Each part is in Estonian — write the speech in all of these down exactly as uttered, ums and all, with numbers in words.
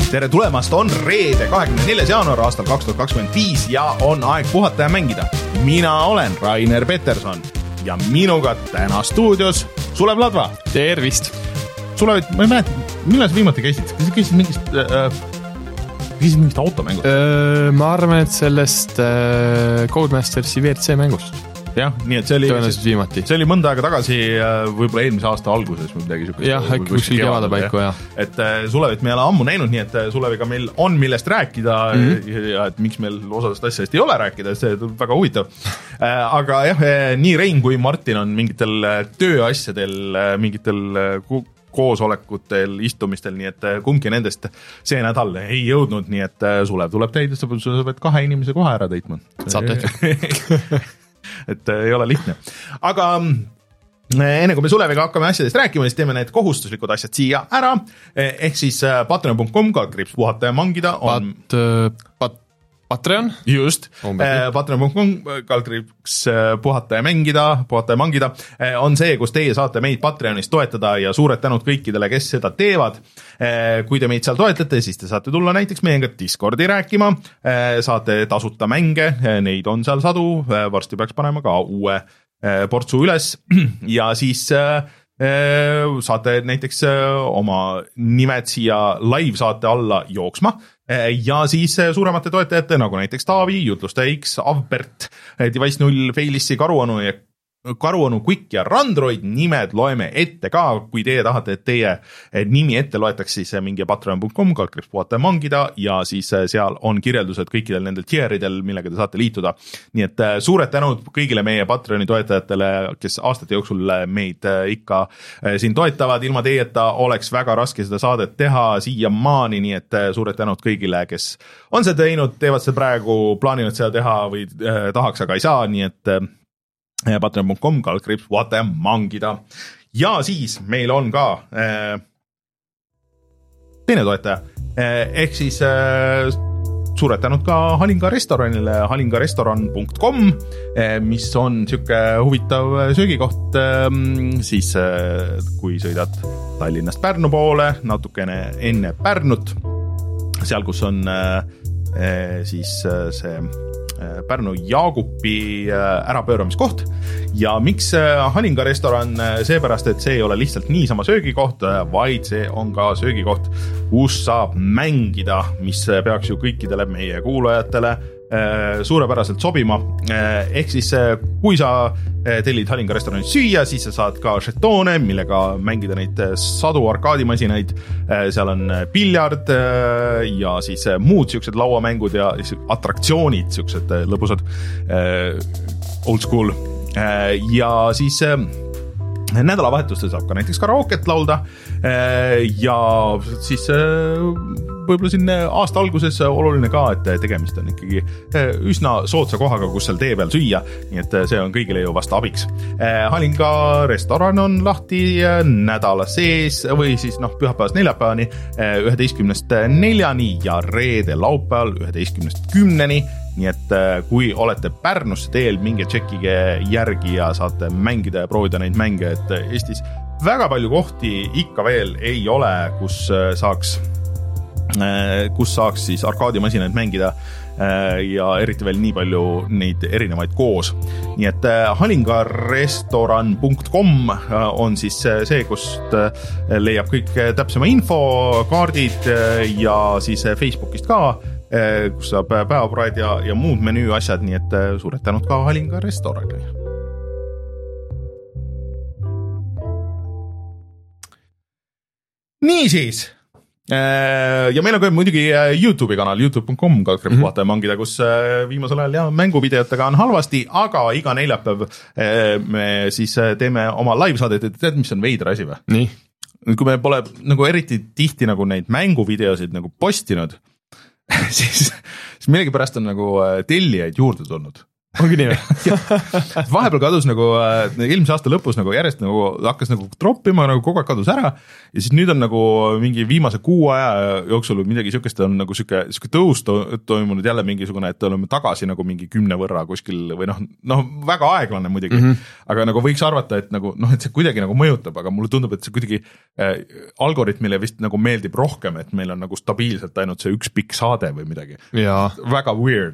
tere tulemast, on reede kahekümne neljas jaanuar aastal kaks tuhat kakskümmend viis ja on aeg puhata ja mängida. Mina olen Rainer Peterson ja minuga täna stuudios Sulev Ladva. Tervist. Sulev, ma ei mäleta, millal sa viimati käisid? Kas sa käisid mingist, äh, käisid mingist automängust? Öö, ma arvan, et sellest äh, Codemastersi V R C mängust. Jah, nii et see oli, viimati. see oli mõnda aega tagasi, võib-olla eelmise aasta alguses või midagi sükust. Jah, äkki kuskil kevada paiku, jah. Et Sulevit me ei ole ammu näinud, nii et Suleviga meil on millest rääkida mm-hmm. ja et miks meil osadest asjast ei ole rääkida, see on väga huvitav. Aga jah, nii Rein kui Martin on mingitel tööasjadel, mingitel koosolekutel, istumistel, nii et kumbki nendest see nädal ei jõudnud, nii et Sulev tuleb teid, sa pead kahe inimese kohe ära teitma. Saab tehtud. et ei ole lihtne. Aga enne kui me Suleviga hakkame asjadest rääkima, siis teeme need kohustuslikud asjad siia ära. Ehk siis patreon punkt com kaldkriips puhata ja mangida on... Pat, pat, Patreon? Just. patreon punkt com kaldkriips puhata ja mängida, puhata ja mangida on see, kus teie saate meid Patreonis toetada ja suured tänud kõikidele, kes seda teevad. Kui te meid seal toetate, siis te saate tulla näiteks meiega Discordi rääkima, saate tasuta mänge, neid on seal sadu, varsti peaks panema ka uue portsu üles ja siis saate näiteks oma nimed siia live saate alla jooksma ja siis suuremate toetajate nagu näiteks Taavi, Jutlusta X, Avbert, Device null, Failissi, Karuanu ja Karuanu, Quick ja Randroid nimed loeme ette ka, kui teie tahate, et teie nimi ette loetaks, siis mingi patreon punkt com kaldkriips puhata ja mangida ja siis seal on kirjeldused kõikidel nendel tieridel, millega te saate liituda. Nii et suured tänud kõigile meie Patreoni toetajatele, kes aastate jooksul meid ikka siin toetavad. Ilma teieta oleks väga raske seda saadet teha siia maani, nii et suured tänud kõigile, kes on seda teinud, teevad seda praegu, plaaninud seda teha või tahaks, aga ei saa, nii et patreon punkt com kaldkriips puhata ja mangida. Ja siis meil on ka äh, teine toetaja, äh, ehk siis äh, suured tänud ka Halinga restoranile, halingarestoran punkt com, äh, mis on siuke huvitav söögikoht, äh, siis äh, kui sõidad Tallinnast Pärnu poole, natukene enne Pärnut, seal kus on äh, äh, siis äh, see Pärnu Jaagupi ärapööramiskoht ja miks Halinga restoran, seepärast, et see ei ole lihtsalt niisama söögikoht, vaid see on ka söögikoht, kus saab mängida, mis peaks ju kõikidele meie kuulajatele suurepäraselt sobima. Ehk siis kui sa tellid Halinga restoranis süüa, siis sa saad ka žetoone, millega mängida neid sadu arkaadimasinaid. Seal on piljard ja siis muud siuksed lauamängud ja atraktsioonid, siuksed lõbusad old school. Ja siis nädalavahetustel saab ka näiteks karaoket laulda ja siis võib-olla siin aasta alguses oluline ka, et tegemist on ikkagi üsna soodsa kohaga, kus seal tee peal süüa, nii et see on kõigile ju vasta abiks. Halinga restoran on lahti nädala sees või siis noh, pühapäevast neljapäevani üheteistkümnest neljani ja reede laupäeval üheteistkümnest kümneni. Nii et kui olete Pärnusse teel, minge tšekkige järgi ja saate mängida ja proovida neid mänge, et Eestis väga palju kohti ikka veel ei ole, kus saaks, kus saaks siis arkaadimasinaid mängida ja eriti veel nii palju neid erinevaid koos. Nii et halingarestoran punkt com on siis see, kust leiab kõik täpsema info, kaardid ja siis Facebookist ka, kus saab päevapraed ja, ja muud menüü asjad, nii et suured tänud ka Halinga restoranile. Nii siis, ja meil on ka muidugi YouTube'i kanal, youtube punkt com kaldkriips puhata ja mangida, kus viimasel ajal ja mänguvideotega on halvasti, aga iga neljapäev me siis teeme oma live-saadet, et tead, mis on veidra asi või? Nii. Kui me pole nagu eriti tihti nagu neid mänguvideosid nagu postinud, siis, siis millegipärast on nagu tellijaid juurde tulnud. ongi nii või? Vahepeal kadus nagu eelmise aasta lõpus nagu järjest nagu hakkas nagu troppima, nagu kogu aeg kadus ära ja siis nüüd on nagu mingi viimase kuu aja jooksul midagi siukest on nagu siuke, siuke tõus to, toimunud jälle mingisugune, et oleme tagasi nagu mingi kümne võrra kuskil või noh, noh väga aeglane muidugi, mm -hmm. aga nagu võiks arvata, et nagu noh, et see kuidagi nagu mõjutab, aga mulle tundub, et see kuidagi äh, algoritmile vist nagu meeldib rohkem, et meil on nagu stabiilselt ainult see üks pikk saade või midagi. Väga weird.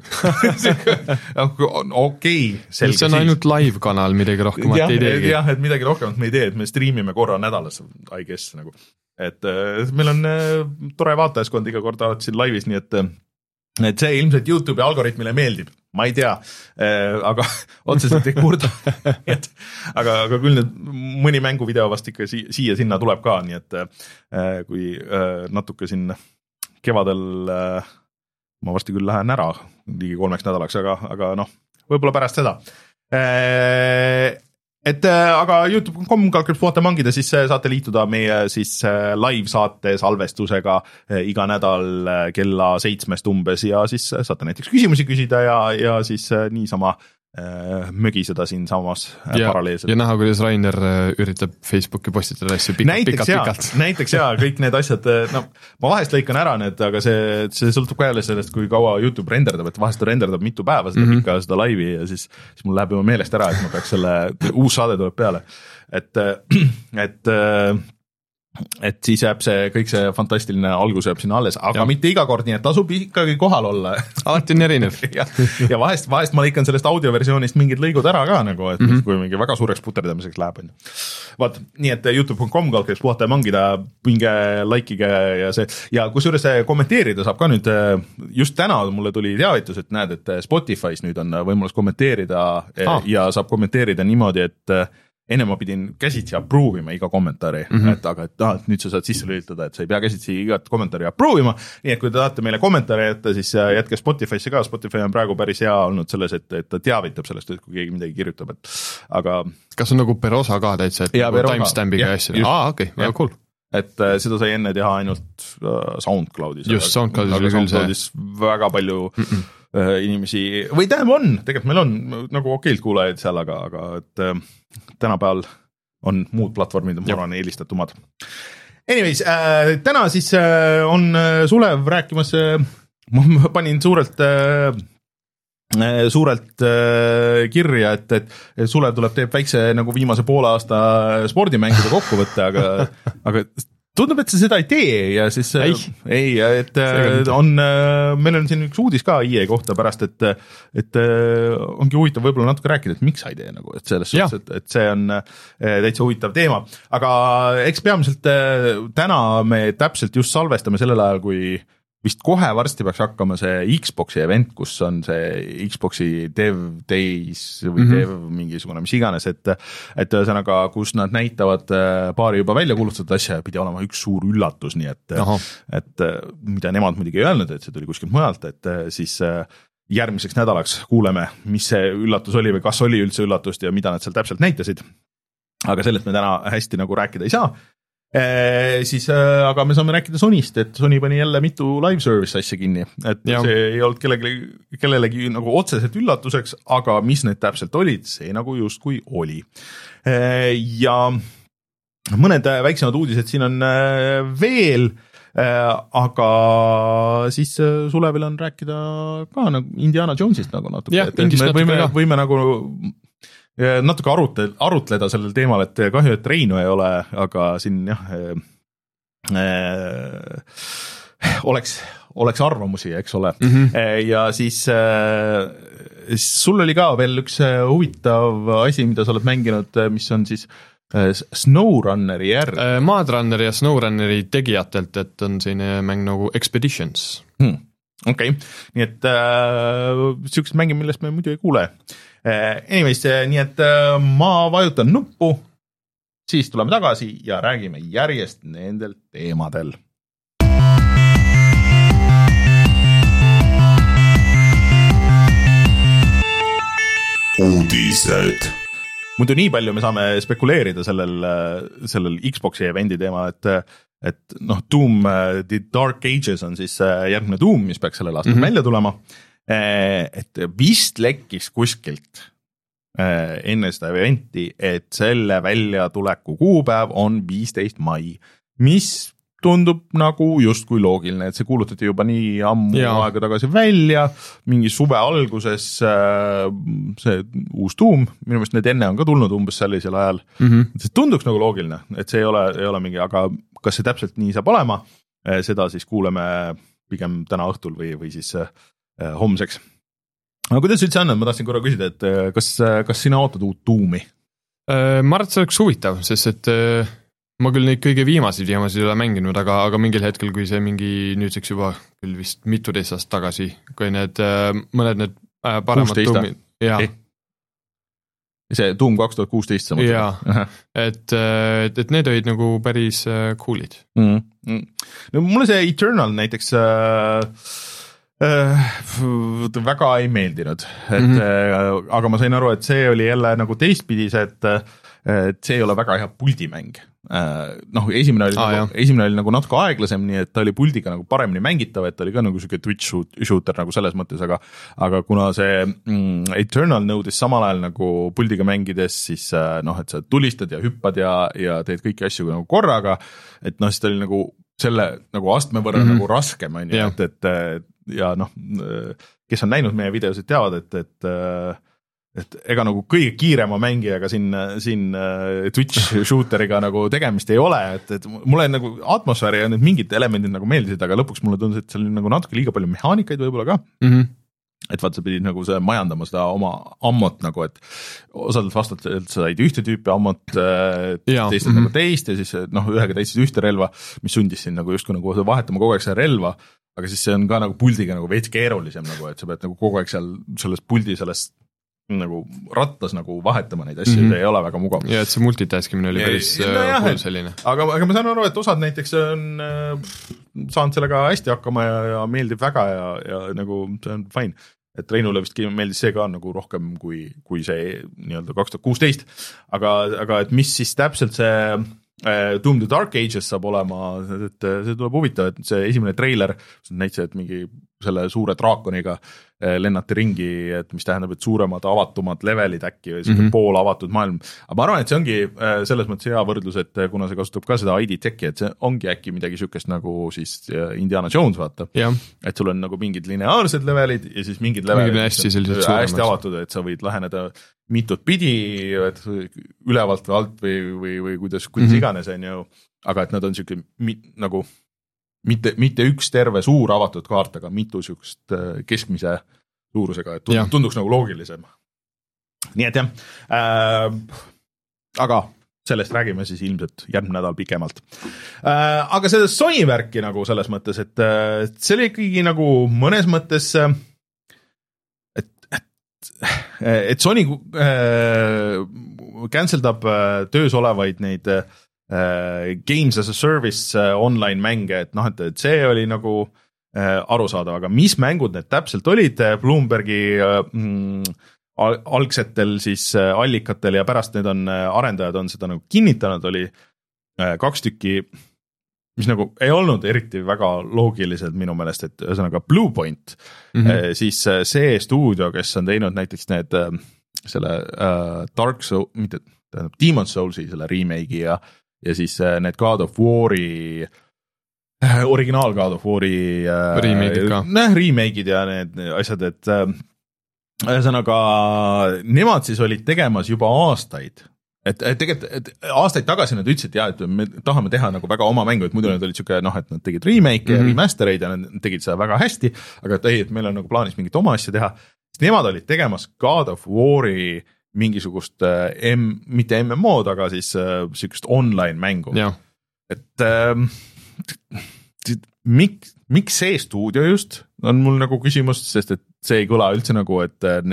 okei okay, selge. See on ainult live kanal, midagi rohkemat ja, ei teegi. jah, et midagi rohkemat me ei tee, et me striimime korra nädalas, I guess nagu. Et meil on tore vaatajaskond iga kord alati siin laivis, nii et, et see ilmselt YouTube'i algoritmile meeldib, ma ei tea, aga otseselt ei kurda. et, aga, aga küll nüüd mõni mänguvideo vast ikka si- siia-sinna tuleb ka, nii et kui natuke siin kevadel ma varsti küll lähen ära ligi kolmeks nädalaks, aga, aga noh, võib-olla pärast seda. Et aga youtube punkt com kalkriips puhata mangida, siis saate liituda meie siis live saate salvestusega iga nädal kella seitsmest umbes ja siis saate näiteks küsimusi küsida ja, ja siis niisama mögiseda siin samas ja, paralleelselt. Ja näha, kuidas Rainer üritab Facebooki postitada asju pikalt, pikalt, pikalt. Näiteks jaa, kõik need asjad, no ma vahest lõikan ära need, aga see, see sõltub ka jälle sellest, kui kaua YouTube renderdab, et vahest ta renderdab mitu päeva seda mm -hmm. pikka seda laivi ja siis, siis mul läheb juba meelest ära, et ma peaks selle, uus saade tuleb peale. Et, et et siis jääb see, kõik see fantastiline algus jääb sinna alles, aga ja. mitte iga kord, nii et tasub ikkagi kohal olla. Alati on erinev. ja, ja vahest, vahest ma lõikan sellest audioversioonist mingid lõigud ära ka nagu, et mm -hmm. kui mingi väga suureks puterdamiseks läheb. Vaat, nii et youtube punkt com kalkriips puhata ja mangida, pinge, likeige ja see, ja kusjuures kommenteerida saab ka nüüd, just täna mulle tuli teavitus, et näed, et Spotify's nüüd on võimalus kommenteerida ah. ja saab kommenteerida niimoodi, et enne ma pidin käsitsi approve ima iga kommentaari, mm -hmm. et aga et, ah, et nüüd sa saad sisse lülitada, et sa ei pea käsitsi igat kommentaari approve ima, nii et kui te tahate meile kommentaari jätta, siis jätke Spotify'sse ka, Spotify on praegu päris hea olnud selles, et, et ta teavitab sellest, et kui keegi midagi kirjutab, et aga kas on nagu per osa ka täitsa, et ja, nagu timestampiga asju? Aa, okei, väga cool. Et seda sai enne teha ainult SoundCloudis. Just, SoundCloudis oli küll see. Väga palju mm -mm. inimesi, või tähendab on, tegelikult meil on nagu okeilt kuulajaid seal, aga, aga et tänapäeval on muud platvormid, ma arvan, eelistatumad. Anyways, äh, täna siis äh, on Sulev rääkimas, äh, ma panin suurelt äh, suurelt äh, kirja, et, et Sulev tuleb, teeb väikse nagu viimase poole aasta spordimängude kokkuvõtte, aga, aga tundub, et sa seda ei tee ja siis ei, ei et Seegand. on, meil on siin üks uudis ka I E kohta pärast, et, et ongi huvitav võib-olla natuke rääkida, et miks sa ei tee nagu, et selles suhtes, et, et see on täitsa huvitav teema, aga eks peamiselt täna me täpselt just salvestame sellel ajal, kui vist kohe varsti peaks hakkama see Xboxi event, kus on see Xboxi Dev Days või mm -hmm. Dev mingisugune, mis iganes, et et ühesõnaga, kus nad näitavad paari juba välja kuulutatud asja ja pidi olema üks suur üllatus, nii et, et mida nemad muidugi ei öelnud, et see tuli kuskilt mujalt, et siis järgmiseks nädalaks kuuleme, mis see üllatus oli või kas oli üldse üllatust ja mida nad seal täpselt näitasid. Aga sellest me täna hästi nagu rääkida ei saa. E, siis, aga me saame rääkida Sonyst, et Sony pani jälle mitu live service asja kinni, et ja. see ei olnud kellelegi, kellelegi nagu otseselt üllatuseks, aga mis need täpselt olid, see nagu justkui oli. E, ja mõned väiksemad uudised siin on veel, aga siis Sulevil on rääkida ka nagu Indiana Jonesist nagu natuke, ja, et, et me võime, võime nagu natuke arutleda, arutleda sellel teemal, et kahju, et Reinu ei ole, aga siin jah äh, äh, oleks, oleks arvamusi, eks ole mm. -hmm. Ja siis äh, sul oli ka veel üks huvitav asi, mida sa oled mänginud, mis on siis äh, SnowRunneri järg. Maadrunneri ja SnowRunneri tegijatelt, et on selline mäng nagu Expeditions. Hmm. Okei, okay. Nii et äh, sihukesed mängid, millest me muidu ei kuule. Anyways, nii et ma vajutan nuppu, siis tuleme tagasi ja räägime järjest nendel teemadel. Uudised. Muidu nii palju me saame spekuleerida sellel, sellel Xboxi eventi teema, et, et noh, Doom, The Dark Ages on siis järgmine Doom, mis peaks sellel aastal mm-hmm. välja tulema. et vist lekkis kuskilt enne seda eventi, et selle väljatuleku kuupäev on viisteist mai, mis tundub nagu justkui loogiline, et see kuulutati juba nii ammu ja. aega tagasi välja, mingi suve alguses see uus Doom, minu meelest need enne on ka tulnud umbes sellisel ajal, mm-hmm. see tunduks nagu loogiline, et see ei ole, ei ole mingi, aga kas see täpselt nii saab olema, seda siis kuuleme pigem täna õhtul või, või siis homseks. Aga kuidas üldse on, ma tahtsin korra küsida, et kas, kas sina ootad uut Doomi? Ma arvan, et see oleks huvitav, sest et ma küll neid kõige viimaseid viimaseid ei ole mänginud, aga, aga mingil hetkel, kui see mingi nüüdseks juba küll vist mituteist aastat tagasi, kui need mõned need paremad Doomid, jaa. See Doom kaks tuhat kuusteist samuti. Jaa, et, et, et need olid nagu päris coolid. Mm-hmm. No mulle see Eternal näiteks äh, äh, väga ei meeldinud, et mm-hmm. aga ma sain aru, et see oli jälle nagu teistpidis, et, et see ei ole väga hea puldimäng. Noh, esimene oli, ah, nagu, esimene oli nagu natuke aeglasem, nii et ta oli puldiga nagu paremini mängitav, et ta oli ka nagu selline Twitch shooter nagu selles mõttes, aga, aga kuna see mm, Eternal nõudis samal ajal nagu puldiga mängides, siis noh, et sa tulistad ja hüppad ja, ja teed kõiki asju nagu korraga, et noh, siis ta oli nagu selle nagu astme võrra mm-hmm. nagu raskem, on ju, yeah. et, et ja noh, kes on näinud meie videosid teavad, et, et et ega nagu kõige kiirema mängijaga siin, siin Twitch shooteriga nagu tegemist ei ole, et, et mulle nagu atmosfääri ja need mingid elemendid nagu meeldisid, aga lõpuks mulle tundus, et seal oli nagu natuke liiga palju mehaanikaid võib-olla ka. Mm-hmm. Et vaat sa pidid nagu see majandama seda oma ammot nagu, et osadelt vastad, et sa said ühte tüüpi ammot, teised mm-hmm. nagu teist ja siis noh, ühega teised ühte relva, mis sundis sind nagu justkui nagu vahetama kogu aeg seda relva, aga siis see on ka nagu puldiga nagu veits keerulisem nagu, et sa pead nagu kogu aeg seal selles puldi sellest nagu rattas nagu vahetama neid asju, mm-hmm. see ei ole väga mugav. Ja, et see multitaskimine oli päris ja, cool selline. Aga, aga ma saan aru, et osad näiteks on äh, saanud sellega hästi hakkama ja, ja meeldib väga ja, ja nagu see on fine. Et Reinule vist meeldis see ka nagu rohkem kui, kui see nii-öelda kaks tuhat kuusteist. Aga, aga et mis siis täpselt see äh, Doom the Dark Ages saab olema, et see tuleb huvitav, et see esimene treiler näitsi, et mingi selle suure draakoniga lennati ringi, et mis tähendab, et suuremad avatumad levelid äkki või mm-hmm. pool avatud maailm. Aga ma arvan, et see ongi selles mõttes hea võrdlus, et kuna see kasutab ka seda I D Techi, et see ongi äkki midagi sükest nagu siis Indiana Jones vaata. Ja. Et sul on nagu mingid lineaarsed levelid ja siis mingid levelid hästi, hästi avatud, et sa võid läheneda mitut pidi, et ülevalt või alt või, või, või kuidas, kuidas mm-hmm. iganes on ju, aga et nad on süke nagu mitte, mitte üks terve suur avatud kaart, aga mitu sükest keskmise suurusega, et tunduks, tunduks nagu loogilisem. Nii et jah, äh, aga sellest räägime siis ilmselt järgmine nädal pikemalt. Äh, aga seda Sony värki nagu selles mõttes, et, et see oli ikkagi nagu mõnes mõttes, et, et, et Sony äh, canceldab töös olevaid neid Uh, games as a service uh, online mänge, et noh, et, et see oli nagu uh, arusaadav, aga mis mängud need täpselt olid Bloombergi uh, mm, al- algsetel siis uh, allikatel ja pärast need on uh, arendajad on seda nagu kinnitanud, oli uh, kaks tükki, mis nagu ei olnud eriti väga loogilised minu meelest, et ühesõnaga Bluepoint, mm-hmm. uh, siis uh, see stuudio, kes on teinud näiteks need uh, selle uh, Dark Soul, mitte tähendab Demon's Soulsi selle remake'i ja ja siis need God of War'i originaal God of War'i remake'id ka. Näh, remake'id ja need asjad, et ühesõnaga nemad siis olid tegemas juba aastaid, et, et tegelikult et aastaid tagasi nad ütlesid, ja, et me tahame teha nagu väga oma mängu, et muidu need olid siuke, noh, et nad tegid remake mm-hmm. ja remastereid ja nad tegid seda väga hästi, aga et ei, et meil on nagu plaanis mingit oma asja teha, sest nemad olid tegemas God of War'i mingisugust äh, M, mitte M M O-d, aga siis äh, sükest online mängu. Ja. Et äh, miks, miks see stuudio just on mul nagu küsimus, sest et see ei kõla üldse nagu, et äh,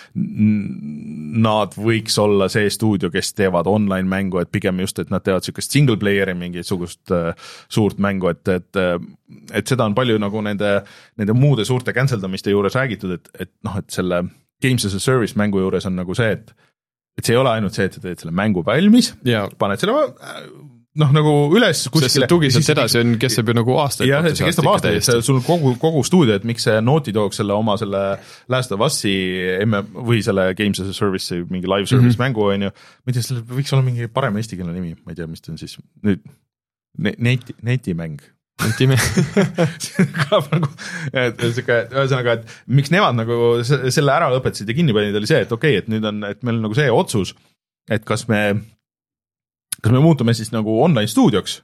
nad võiks olla see stuudio, kes teevad online mängu, et pigem just, et nad teevad sükest single player'i mingisugust äh, suurt mängu, et, et, et seda on palju nagu nende, nende muude suurte canceldamiste juures räägitud, et, et noh, et selle Games as a Service mängu juures on nagu see, et, et see ei ole ainult see, et sa teed selle mängu valmis, yeah. paned selle noh, nagu üles kuskile. Sest see tugiselt edasi on, kestab ju nagu aastaid. jah, et see kestab aastaid, et sul kogu, kogu stuudio, et miks see Naughty Dog selle oma selle Last of Us'i M M või selle Games as a Service, mingi live service mm -hmm. mängu on ju, ma ei tea, sellel võiks olla mingi parem eestikeelne nimi, ma ei tea, mis ta on siis nüüd neti, netimäng. Netimäng. see kõlab nagu, et siuke, ühesõnaga, et miks nemad nagu selle ära lõpetasid ja kinni panid, oli see, et okei okay,, et nüüd on, et meil on nagu see otsus, et kas me kas me muutume siis nagu online stuudioks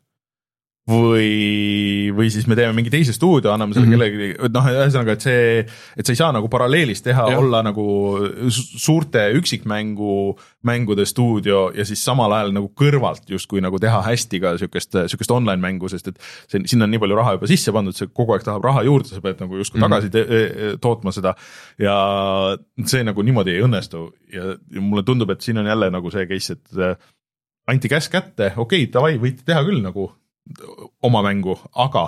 või, või siis me teeme mingi teise stuudio, anname selle mm -hmm. kellegi, noh, ühesõnaga, et see, et sa ei saa nagu paralleelis teha, ja. olla nagu suurte üksikmängu, mängude stuudio ja siis samal ajal nagu kõrvalt justkui nagu teha hästi ka sükest, sükest online mängu, sest et see, sinna on nii palju raha juba sisse pandud, see kogu aeg tahab raha juurde, sa pead nagu justkui mm -hmm. tagasi te, tootma seda ja see nagu niimoodi ei õnnestu ja, ja mulle tundub, et siin on jälle nagu see case, et anti käsk kätte, okei okay,, davai, võite teha küll nagu oma mängu, aga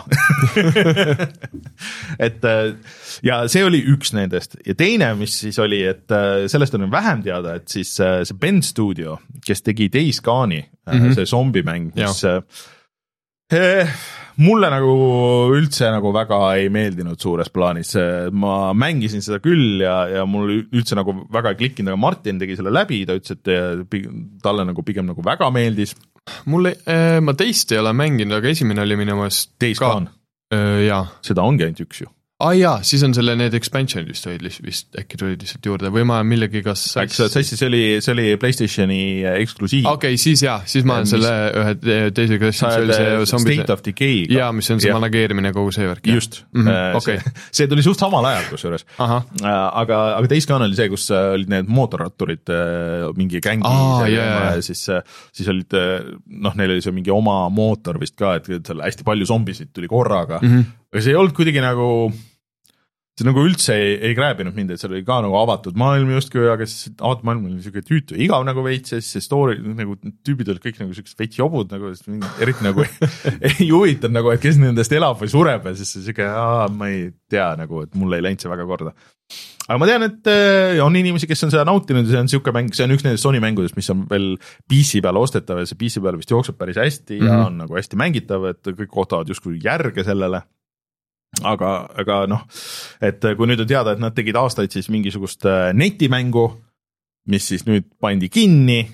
et ja see oli üks nendest ja teine, mis siis oli, et sellest on vähem teada, et siis see Bend Studio, kes tegi Days Gone'i mm, -hmm. see zombimäng, mis eh, mulle nagu üldse nagu väga ei meeldinud suures plaanis, ma mängisin seda küll ja, ja mul üldse nagu väga ei klikkinud, aga Martin tegi selle läbi, ta ütles, et talle nagu pigem nagu väga meeldis. Mulle, äh, ma teist ei ole mänginud, aga esimene oli minu meelest Days Gone äh,. jaa. Seda ongi ainult üks ju. Ah jaa, siis on selle need expansionid vist olid vist äkki tulid lihtsalt juurde või ma millegi kas äkki sa sassi, see oli, see oli PlayStationi eksklusiiv. Okei, okay, siis jaa, siis ma olen selle ühe teise klassi State of Decay. jaa, mis on see ja. manageerimine kogu see värk. Just, mm -hmm. okay. see, see tuli suht samal ajal kusjuures. aga, aga Days Gone oli see, kus olid need mootorratturid mingi gängi ah, ja, yeah. ja siis, siis olid, noh, neil oli see mingi oma mootor vist ka, et seal hästi palju zombisid tuli korraga, mm -hmm. aga see ei olnud kuidagi nagu see nagu üldse ei, ei krääbinud mind, et seal oli ka nagu avatud maailm justkui, aga siis avatud maailm oli niisugune tüütu igav nagu veits ja siis see story, nagu tüübid olid kõik nagu sellised veits jobud nagu, eriti nagu ei huvitanud nagu, et kes nendest elab või sureb ja siis siuke, ma ei tea nagu, et mulle ei läinud see väga korda. Aga ma tean, et on inimesi, kes on seda nautinud ja see on siuke mäng, see on üks nendest Sony mängudest, mis on veel P C peal ostetav ja see P C peal vist jookseb päris hästi mm -hmm. ja on nagu hästi mängitav, et kõik ootavad justkui järge sellele. aga, aga noh, et kui nüüd on teada, et nad tegid aastaid siis mingisugust netimängu, mis siis nüüd pandi kinni,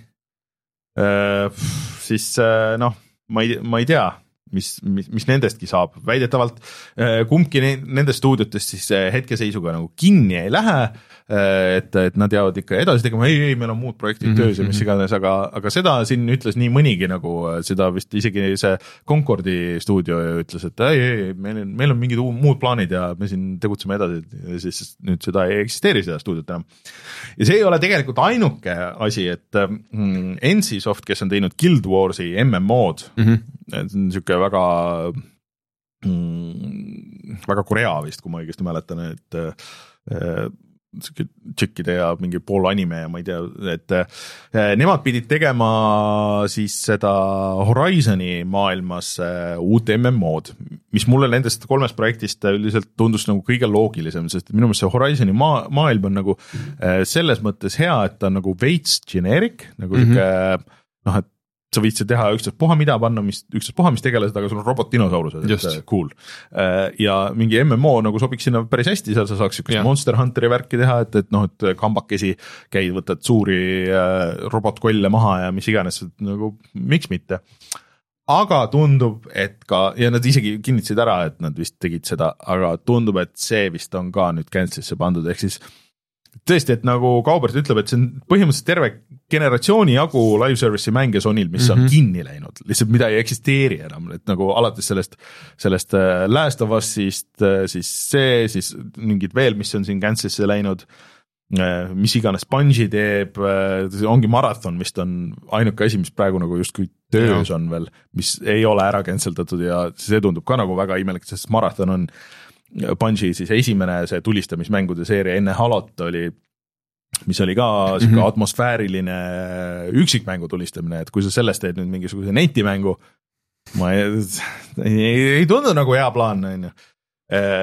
siis noh, ma ei, ma ei tea, mis, mis, mis nendestki saab. Väidetavalt kumbki nendest stuudiotest siis hetkeseisuga nagu kinni ei lähe, et, et nad jäävad ikka edasi tegema, ei, ei, meil on muud projektid töös ja mis iganes, aga, aga seda siin ütles nii mõnigi nagu, seda vist isegi see Concordi stuudio ütles, et ei, ei, meil on, meil on mingid muud plaanid ja me siin tegutseme edasi ja siis nüüd seda ei eksisteeri seda stuudiot enam. Ja see ei ole tegelikult ainuke asi, et mm, NCSoft, kes on teinud Guild Warsi M M O-d, mm -hmm. et see on niisugune väga mm, väga Korea vist, kui ma õigesti mäletan, et äh, tšekkide ja mingi pool anime ja ma ei tea, et äh, nemad pidid tegema siis seda Horizoni maailmas äh, uut M M O-d, mis mulle nendest kolmest projektist üldiselt tundus nagu kõige loogilisem, sest minu meelest see Horizoni maa, maailm on nagu äh, selles mõttes hea, et ta on nagu veits generic, nagu mm -hmm. noh, et sa võid teha üksteist puha mida panna, mis, üksteist puha mis tegelased, aga sul on robot-dinosaurused, et cool. Ja mingi M M O nagu sobiks sinna päris hästi, seal sa saaks üksteist Monster Hunteri värki teha, et, et noh, et kambakesi käid, võtad suuri robotkolle maha ja mis iganes, nagu miks mitte. Aga tundub, et ka, ja nad isegi kinnitasid ära, et nad vist tegid seda, aga tundub, et see vist on ka nüüd cancel'isse pandud, ehk siis tõesti, et nagu Kaubert ütleb, et see on põhimõtteliselt terve generatsiooni jagu live service'i mänge Sonil, mis mm -hmm. on kinni läinud, lihtsalt mida ei eksisteeri enam, et nagu alates sellest, sellest Last of Us'ist, siis see, siis mingid veel, mis on siin cancel'isse läinud, mis iganes Bungie teeb, ongi Marathon vist on ainuke asi, mis praegu nagu justkui töös on veel, mis ei ole ära canceldatud ja see tundub ka nagu väga imelik, sest Marathon on Bungie siis esimene see tulistamismängude seeria enne Halot oli, mis oli ka siuke mm -hmm. atmosfääriline üksikmängu tulistamine, et kui sa sellest teed nüüd mingisuguse netimängu, ma ei, ei, ei tundu nagu hea plaan, on ju.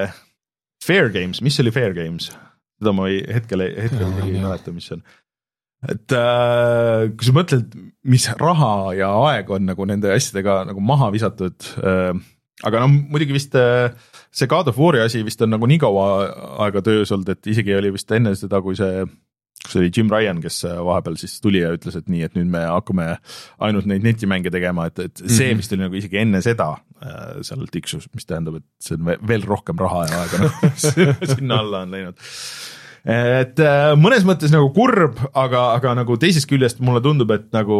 Fair Games, mis oli Fair Games? Seda ma ei, hetkel, hetkel ei mäleta, mis on. et äh, kui sa mõtled, mis raha ja aeg on nagu nende asjadega nagu maha visatud äh,, aga no muidugi vist äh, see God of War'i asi vist on nagu nii kaua aega töös olnud, et isegi oli vist enne seda, kui see, kus oli Jim Ryan, kes vahepeal siis tuli ja ütles, et nii, et nüüd me hakkame ainult neid netimänge tegema, et, et see mm-hmm. vist oli nagu isegi enne seda äh, seal tiksus, mis tähendab, et see on veel rohkem raha ja aega no, sinna alla on läinud. Et äh, mõnes mõttes nagu kurb, aga, aga nagu teisest küljest mulle tundub, et nagu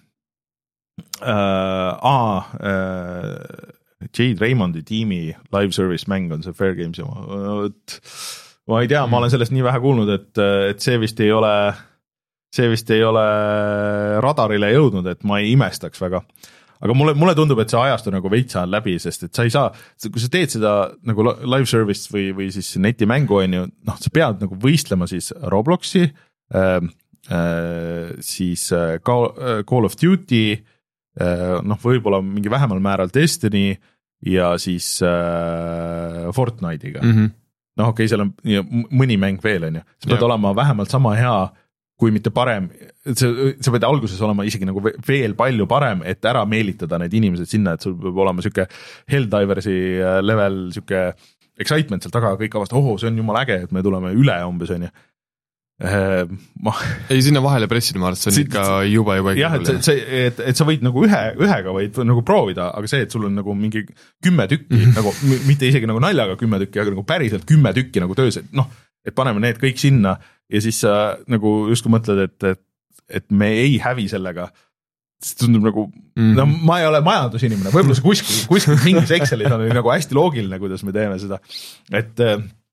äh, aa, äh, Jade Raymondi tiimi live service mäng on see Fair Games ja ma, ma ei tea, ma olen sellest nii vähe kuulnud, et, et see vist ei ole, see vist ei ole radarile jõudnud, et ma ei imestaks väga. Aga mulle, mulle tundub, et see ajastu nagu veitsa on läbi, sest et sa ei saa, kui sa teed seda nagu live service või, või siis netimängu on ju, noh, sa pead nagu võistlema siis Robloxi, äh, äh, siis Call, Call of Duty, äh, noh, võib-olla mingi vähemal määral Destiny ja siis äh, Fortnite'iga. Mm-hmm. noh, okei okay,, seal on mõni mäng veel, on ju. Sa pead ja. olema vähemalt sama hea, kui mitte parem. Sa, sa pead alguses olema isegi nagu veel palju parem, et ära meelitada need inimesed sinna, et sul peab olema siuke Helldiversi level, siuke excitement seal taga, kõik avast, oh, see on jumal äge, et me tuleme üle umbes, on ju. Ma... ei, sinna vahele pressida, ma arvan, see on see, ikka juba juba jah, et, see, et, et sa võid nagu ühe, ühega võid nagu proovida, aga see, et sul on nagu mingi kümme tükki mm-hmm. nagu, mitte isegi nagu naljaga kümme tükki, aga nagu päriselt kümme tükki nagu töös, et noh, et paneme need kõik sinna ja siis sa nagu justkui mõtled, et, et, et me ei hävi sellega, see tundub nagu mm-hmm. no ma ei ole majandusinimene, võib-olla see kuskil, kuskil mingis Excelis on nagu hästi loogiline, kuidas me teeme seda, et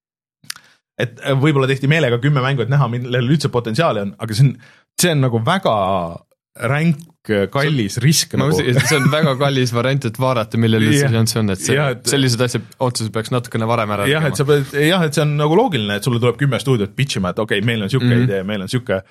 et võib-olla tehti meelega kümme mängu, et näha, millel üldse potentsiaali on, aga see on, see on nagu väga ränk, kallis risk. Nagu... see on väga kallis variant, et vaadata, millel üldse yeah. see on, et, see, ja, et sellised asjad otseselt peaks natukene varem ära jah, et sa pead, jah, et see on nagu loogiline, et sulle tuleb kümme stuudiot pitchima, et okei okay,, meil on siuke mm-hmm. idee, meil on siuke,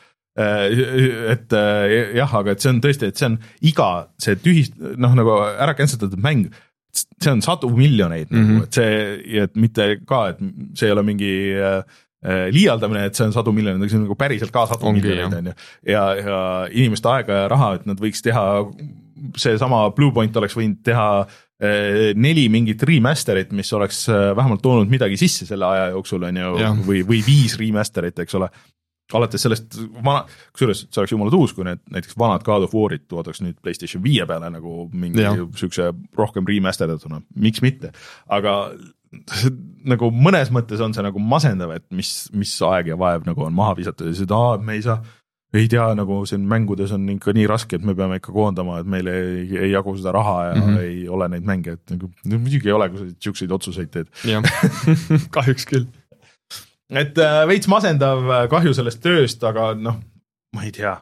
et jah, aga et see on tõesti, et see on iga see tühist, noh nagu ära canceldatud mäng, see on sadu miljoneid mm-hmm. nagu, et see, et mitte ka, et see ei ole mingi äh, liialdamine, et see on sadu miljoneid, see on nagu päriselt ka sadu Ongi, miljoneid on ju. Ja, ja inimeste aega ja raha, et nad võiks teha, see sama Bluepoint oleks võinud teha äh, neli mingit remasterit, mis oleks äh, vähemalt toonud midagi sisse selle aja jooksul on ju, või, või viis remasterit, eks ole. Alates sellest vana, kusjuures see oleks jumala tuus, kui need näiteks vanad God of War'id toodaks nüüd PlayStation viie peale nagu mingi sükse rohkem remasterituna, miks mitte, aga nagu mõnes mõttes on see nagu masendav, et mis, mis aeg ja vaev nagu on maha visatud ja seda, me ei saa, ei tea, nagu siin mängudes on ikka nii raske, et me peame ikka koondama, et meil ei, ei jagu seda raha ja mm-hmm. ei ole neid mänge, et nagu, muidugi ei ole, kui sa siukseid otsuseid teed. jah, kahjuks küll. Et äh, veits masendav kahju sellest tööst, aga noh, ma ei tea.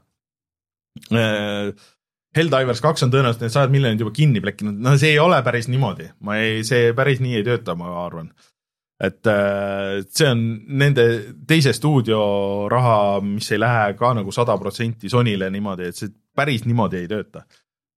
Äh, Helldivers kaks on tõenäoliselt need sajad miljonid juba kinni plekkinud, no see ei ole päris niimoodi, ma ei, see päris nii ei tööta, ma arvan. Et äh, see on nende teise stuudio raha, mis ei lähe ka nagu sada protsenti Sonyle niimoodi, et see päris niimoodi ei tööta.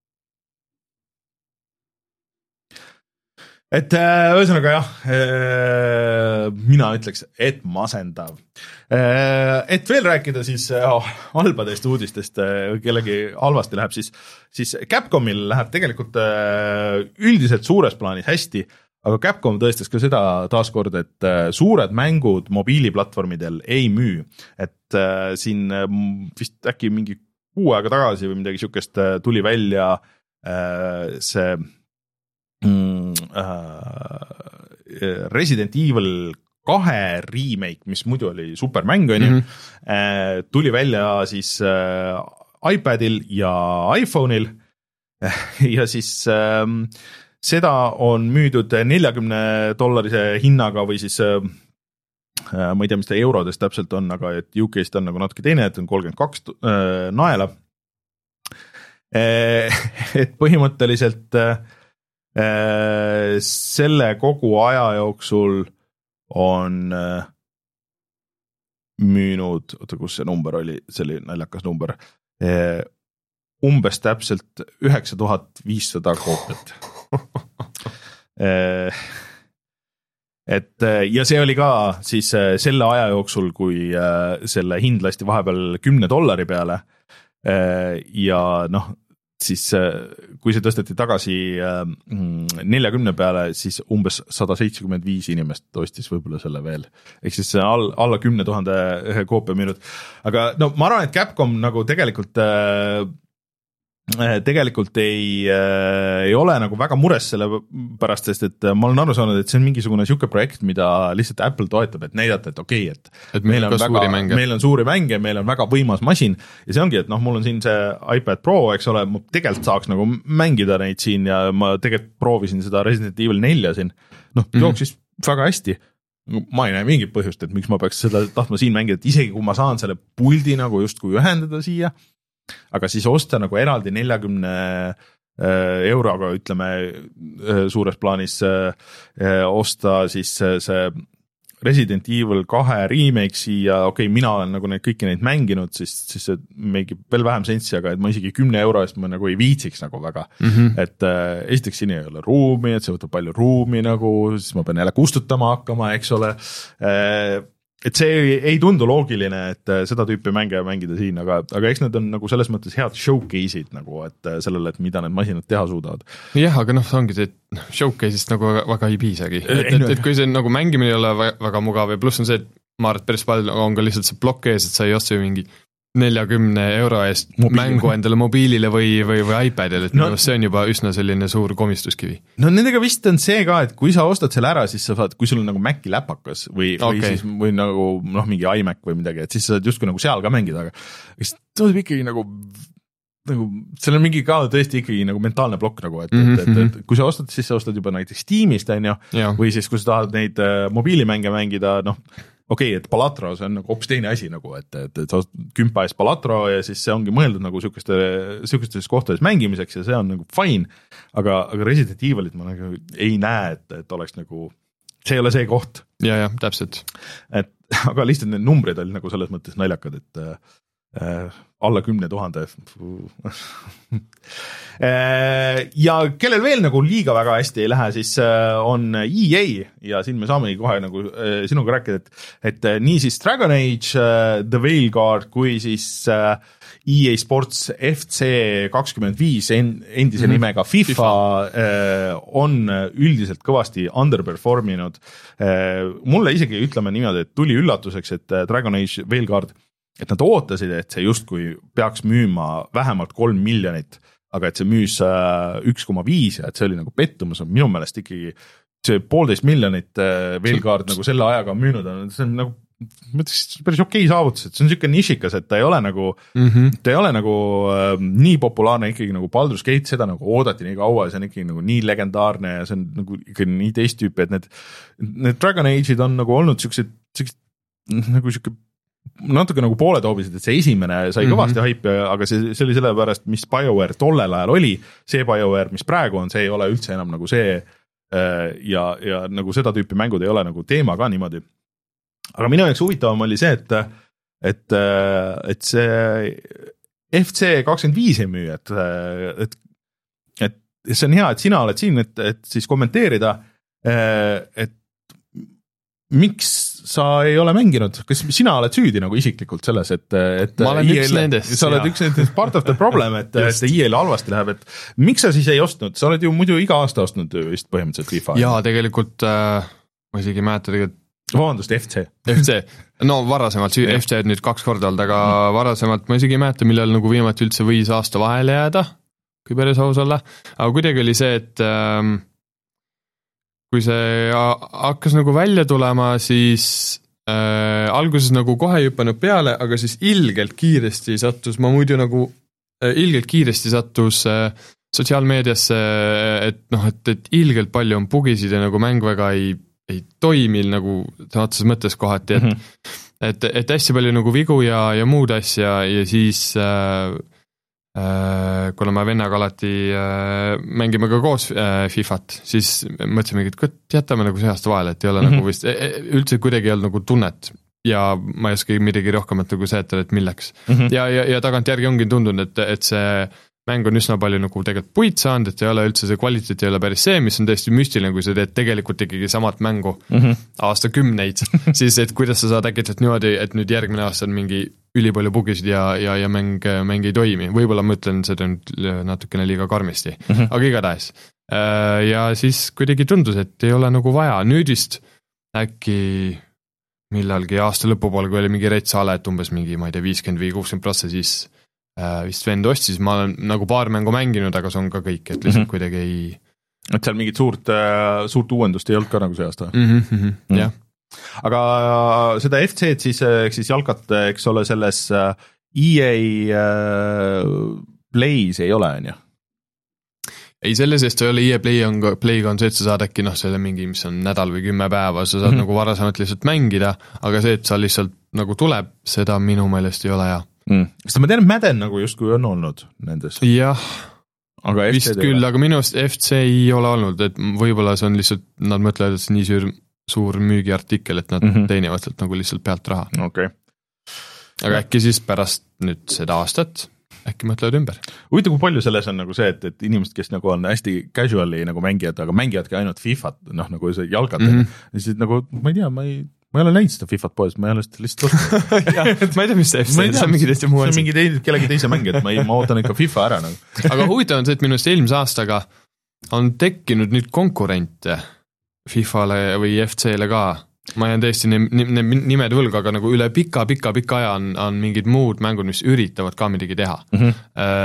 Et ühesõnaga jah, mina ütleks, et masendav. Et veel rääkida siis oh, halbadest uudistest, kellegi halvasti läheb, siis, siis Capcomil läheb tegelikult üldiselt suures plaanis hästi, aga Capcom tõestas ka seda taaskord, et suured mängud mobiiliplatvormidel ei müü. Et siin vist äkki mingi kuu aega tagasi või midagi siukest tuli välja see Resident Evil kahe remake, mis muidu oli supermäng, on ju, mm-hmm. tuli välja siis iPadil ja iPhone'il ja siis seda on müüdud neljakümne dollarise hinnaga või siis ma ei tea, mis ta eurodes täpselt on, aga et U K-st on nagu natuke teine, et on kolmkümmend kaks naela. Et põhimõtteliselt selle kogu aja jooksul on müünud, oota, kus see number oli, see oli naljakas number, umbes täpselt üheksa tuhat viissada koopiat. et ja see oli ka siis selle aja jooksul, kui selle hind lasti vahepeal kümne dollari peale ja noh, siis kui see tõsteti tagasi neljakümne peale, siis umbes sada seitsekümmend viis inimest ostis võib-olla selle veel. Ehk siis all, alla kümne tuhande koopia müünud. Aga no ma arvan, et Capcom nagu tegelikult tegelikult ei, ei ole nagu väga mures selle pärast, sest et ma olen aru saanud, et see on mingisugune siuke projekt, mida lihtsalt Apple toetab, et näidata, et okei, okay, et, et meil, on väga, meil on suuri mänge, meil on väga võimas masin ja see ongi, et noh, mul on siin see iPad Pro, eks ole, ma tegelikult saaks nagu mängida neid siin ja ma tegelikult proovisin seda Resident Evil nelja siin, noh, jooksis mm-hmm. väga hästi. Ma ei näe mingit põhjust, et miks ma peaks seda tahtma siin mängida, et isegi kui ma saan selle puldi nagu justkui ühendada siia, aga siis osta nagu eraldi neljakümne euroga, ütleme suures plaanis osta siis see Resident Evil kahe remake siia, okei okay,, mina olen nagu neid kõiki neid mänginud, siis, siis see mängib veel vähem sensi, aga et ma isegi kümne euro eest ma nagu ei viitsiks nagu väga, mm-hmm. et äh, esiteks siin ei ole ruumi, et see võtab palju ruumi nagu, siis ma pean jälle kustutama hakkama, eks ole äh,, et see ei, ei tundu loogiline, et seda tüüpi mänge mängida siin, aga, aga eks need on nagu selles mõttes head showcase'id nagu, et sellele, et mida need masinad teha suudavad. Jah, aga noh, see ongi see, et showcase'ist nagu väga, väga ei piisagi. Et, et, et kui see nagu mängimine ei ole väga mugav ja pluss on see, et ma arvan, et päris palju on ka lihtsalt see blokk ees, et sa ei osta ju mingi neljakümne euro eest Mobiil. Mängu endale mobiilile või, või, või iPadile, et no, see on juba üsna selline suur komistuskivi. No nendega vist on see ka, et kui sa ostad selle ära, siis sa saad, kui sul on nagu Maci läpakas või, okay. või siis või nagu noh, mingi iMac või midagi, et siis sa saad justkui nagu seal ka mängida, aga siis tuleb ikkagi nagu nagu, seal on mingi ka tõesti ikkagi nagu mentaalne plokk nagu, et, mm-hmm. et, et, et kui sa ostad, siis sa ostad juba näiteks Steamist, on ju, või siis kui sa tahad neid uh, mobiilimänge mängida, noh, okei okay,, et Palatro, see on nagu hoopis teine asi nagu, et, et, et sa kümpa ees Palatro ja siis see ongi mõeldud nagu sükeste, sükestes kohtades mängimiseks ja see on nagu fine, aga, aga Resident Evilit ma nagu ei näe, et, et oleks nagu, see ei ole see koht. Ja, ja, täpselt. Et, aga lihtsalt need numbrid olid nagu selles mõttes naljakad, et äh, alla kümne tuhande. Ja kellel veel nagu liiga väga hästi ei lähe, siis on E A ja siin me saamegi kohe nagu sinuga rääkida, et, et nii siis Dragon Age, The Veilguard kui siis E A Sports F C kakskümmend viis endise mm-hmm. nimega FIFA, FIFA on üldiselt kõvasti underperforminud. Mulle isegi ütleme niimoodi, et tuli üllatuseks, et Dragon Age Veilguard et nad ootasid, et see justkui peaks müüma vähemalt kolm miljonit, aga et see müüs üks koma viis ja et see oli nagu pettumus, minu meelest ikkagi see poolteist miljonit Veilguard nagu selle ajaga müünud on, see on nagu, ma ütleks, päris okei saavutus, et see on siuke nišikas, et ta ei ole nagu, mm-hmm. ta ei ole nagu äh, nii populaarne ikkagi nagu Baldur's Gate, seda nagu oodati nii kaua ja see on ikkagi nagu nii legendaarne ja see on nagu ikkagi nii teist tüüpi, et need, need Dragon Age'id on nagu olnud siuksed, siuksed nagu siuke natuke nagu poole toobised, et see esimene sai kõvasti mm-hmm. haipi, aga see, see oli selle pärast, mis BioWare tollel ajal oli, see BioWare, mis praegu on, see ei ole üldse enam nagu see ja, ja nagu seda tüüpi mängud ei ole nagu teema ka niimoodi. Aga minu jaoks huvitavam oli see, et, et, et see F C kakskümmend viis ei müü, et, et, et see on hea, et sina oled siin, et, et siis kommenteerida, et miks sa ei ole mänginud, kas sina oled süüdi nagu isiklikult selles, et, et ma olen I A-l, üks nendest. Sa oled üks nendest part of the problem, et, et I A-l halvasti läheb, et miks sa siis ei ostnud, sa oled ju muidu iga aasta ostnud vist põhimõtteliselt FIFA. Jaa, tegelikult äh, ma isegi määta tegelikult vabandust, F C. F C, no varasemalt, F C on nüüd kaks korda olnud, aga mm. varasemalt ma isegi määta, millal nagu viimati üldse võis aasta vahele jääda, kui päris aus olla, aga kuidagi oli see, et ähm, kui see hakkas nagu välja tulema, siis äh, alguses nagu kohe ei hüpanud peale, aga siis ilgelt kiiresti sattus, ma muidu nagu äh, ilgelt kiiresti sattus äh, sotsiaalmeediasse, et noh, et, et ilgelt palju on bugisid ja nagu mäng väga ei, ei toimil nagu otses mõttes kohati, et, mm-hmm. et, et hästi palju nagu vigu ja, ja muud asja ja siis äh, kuna me vennaga alati äh, mängime ka koos äh, FIFAt, siis mõtlesime, et jätame nagu see aasta vahele, et ei ole mm-hmm. nagu vist, üldse kuidagi ei olnud nagu tunnet ja ma ei oska midagi rohkemat nagu seetada, et milleks. Mm-hmm. Ja, ja, ja tagant järgi ongi tundunud, et, et see mäng on üsna palju nagu tegelikult puid saanud, et ei ole üldse see kvaliteet ei ole päris see, mis on täiesti müstiline, kui sa teed tegelikult ikkagi samat mängu mm -hmm. aastakümneid, siis et kuidas sa saad äkitselt niimoodi, et nüüd järgmine aasta on mingi ülipalju bugisid ja, ja, ja mäng, mäng ei toimi, võib-olla ma ütlen seda nüüd natukene liiga karmisti mm, -hmm. aga igatahes. Ja siis kuidagi tundus, et ei ole nagu vaja, nüüd vist äkki millalgi aasta lõpupoole, kui oli mingi rets ale, et umbes mingi, ma ei tea, viiskümmend või kuuskümmend prossa, siis äh, vist vend ostis, ma olen nagu paar mängu mänginud, aga see on ka kõik, et lihtsalt mm -hmm. kuidagi ei... Et seal mingit suurt, suurt uuendust ei olnud ka nagu see aasta? Mm -hmm, mm -hmm, jah. Aga seda F C-d siis, eks siis jalkat, eks ole, selles E A Play's ei ole, on ju? Ei, selle seest ei ole E A Play on, Playga on see, et sa saad äkki noh, selle mingi, mis on nädal või kümme päeva, sa saad mm -hmm. nagu varasemalt lihtsalt mängida, aga see, et sa lihtsalt nagu tuleb, seda minu meelest ei ole hea. Mm. Sest ma tean, et Madden nagu justkui on olnud nendes. Jah, aga vist küll, aga minu arust F C ei ole olnud, et võib-olla see on lihtsalt, nad mõtlevad, et see nii suur, suur müügiartikkel, et nad mm -hmm. teenivad sealt nagu lihtsalt pealt raha. Okay. Aga äkki siis pärast nüüd seda aastat äkki mõtlevad ümber. Huvitav, kui palju selles on nagu see, et, et inimesed, kes nagu on hästi casual'i nagu mängijad, aga mängijadki ainult FIFAt, noh nagu see jalgat, mm -hmm. siis nagu ma ei tea, ma ei, ma ei ole näinud seda FIFAt poes, ma ei ole seda lihtsalt ostnud. Ma ei tea, mis see F C, see on mingi teiste muu. See on mingi teise, kellegi teise mängijad, ma, ei, ma ootan ikka FIFA ära nagu. Aga huvitav on see, et minust eelmise aastaga on tekkinud nüüd konkurente FIFAle või F C-le ka. Ma jään tõesti ne, ne, nimed võlga, aga nagu üle pika, pika, pika aja on, on mingid muud mängud, mis üritavad ka midagi teha. Mm -hmm.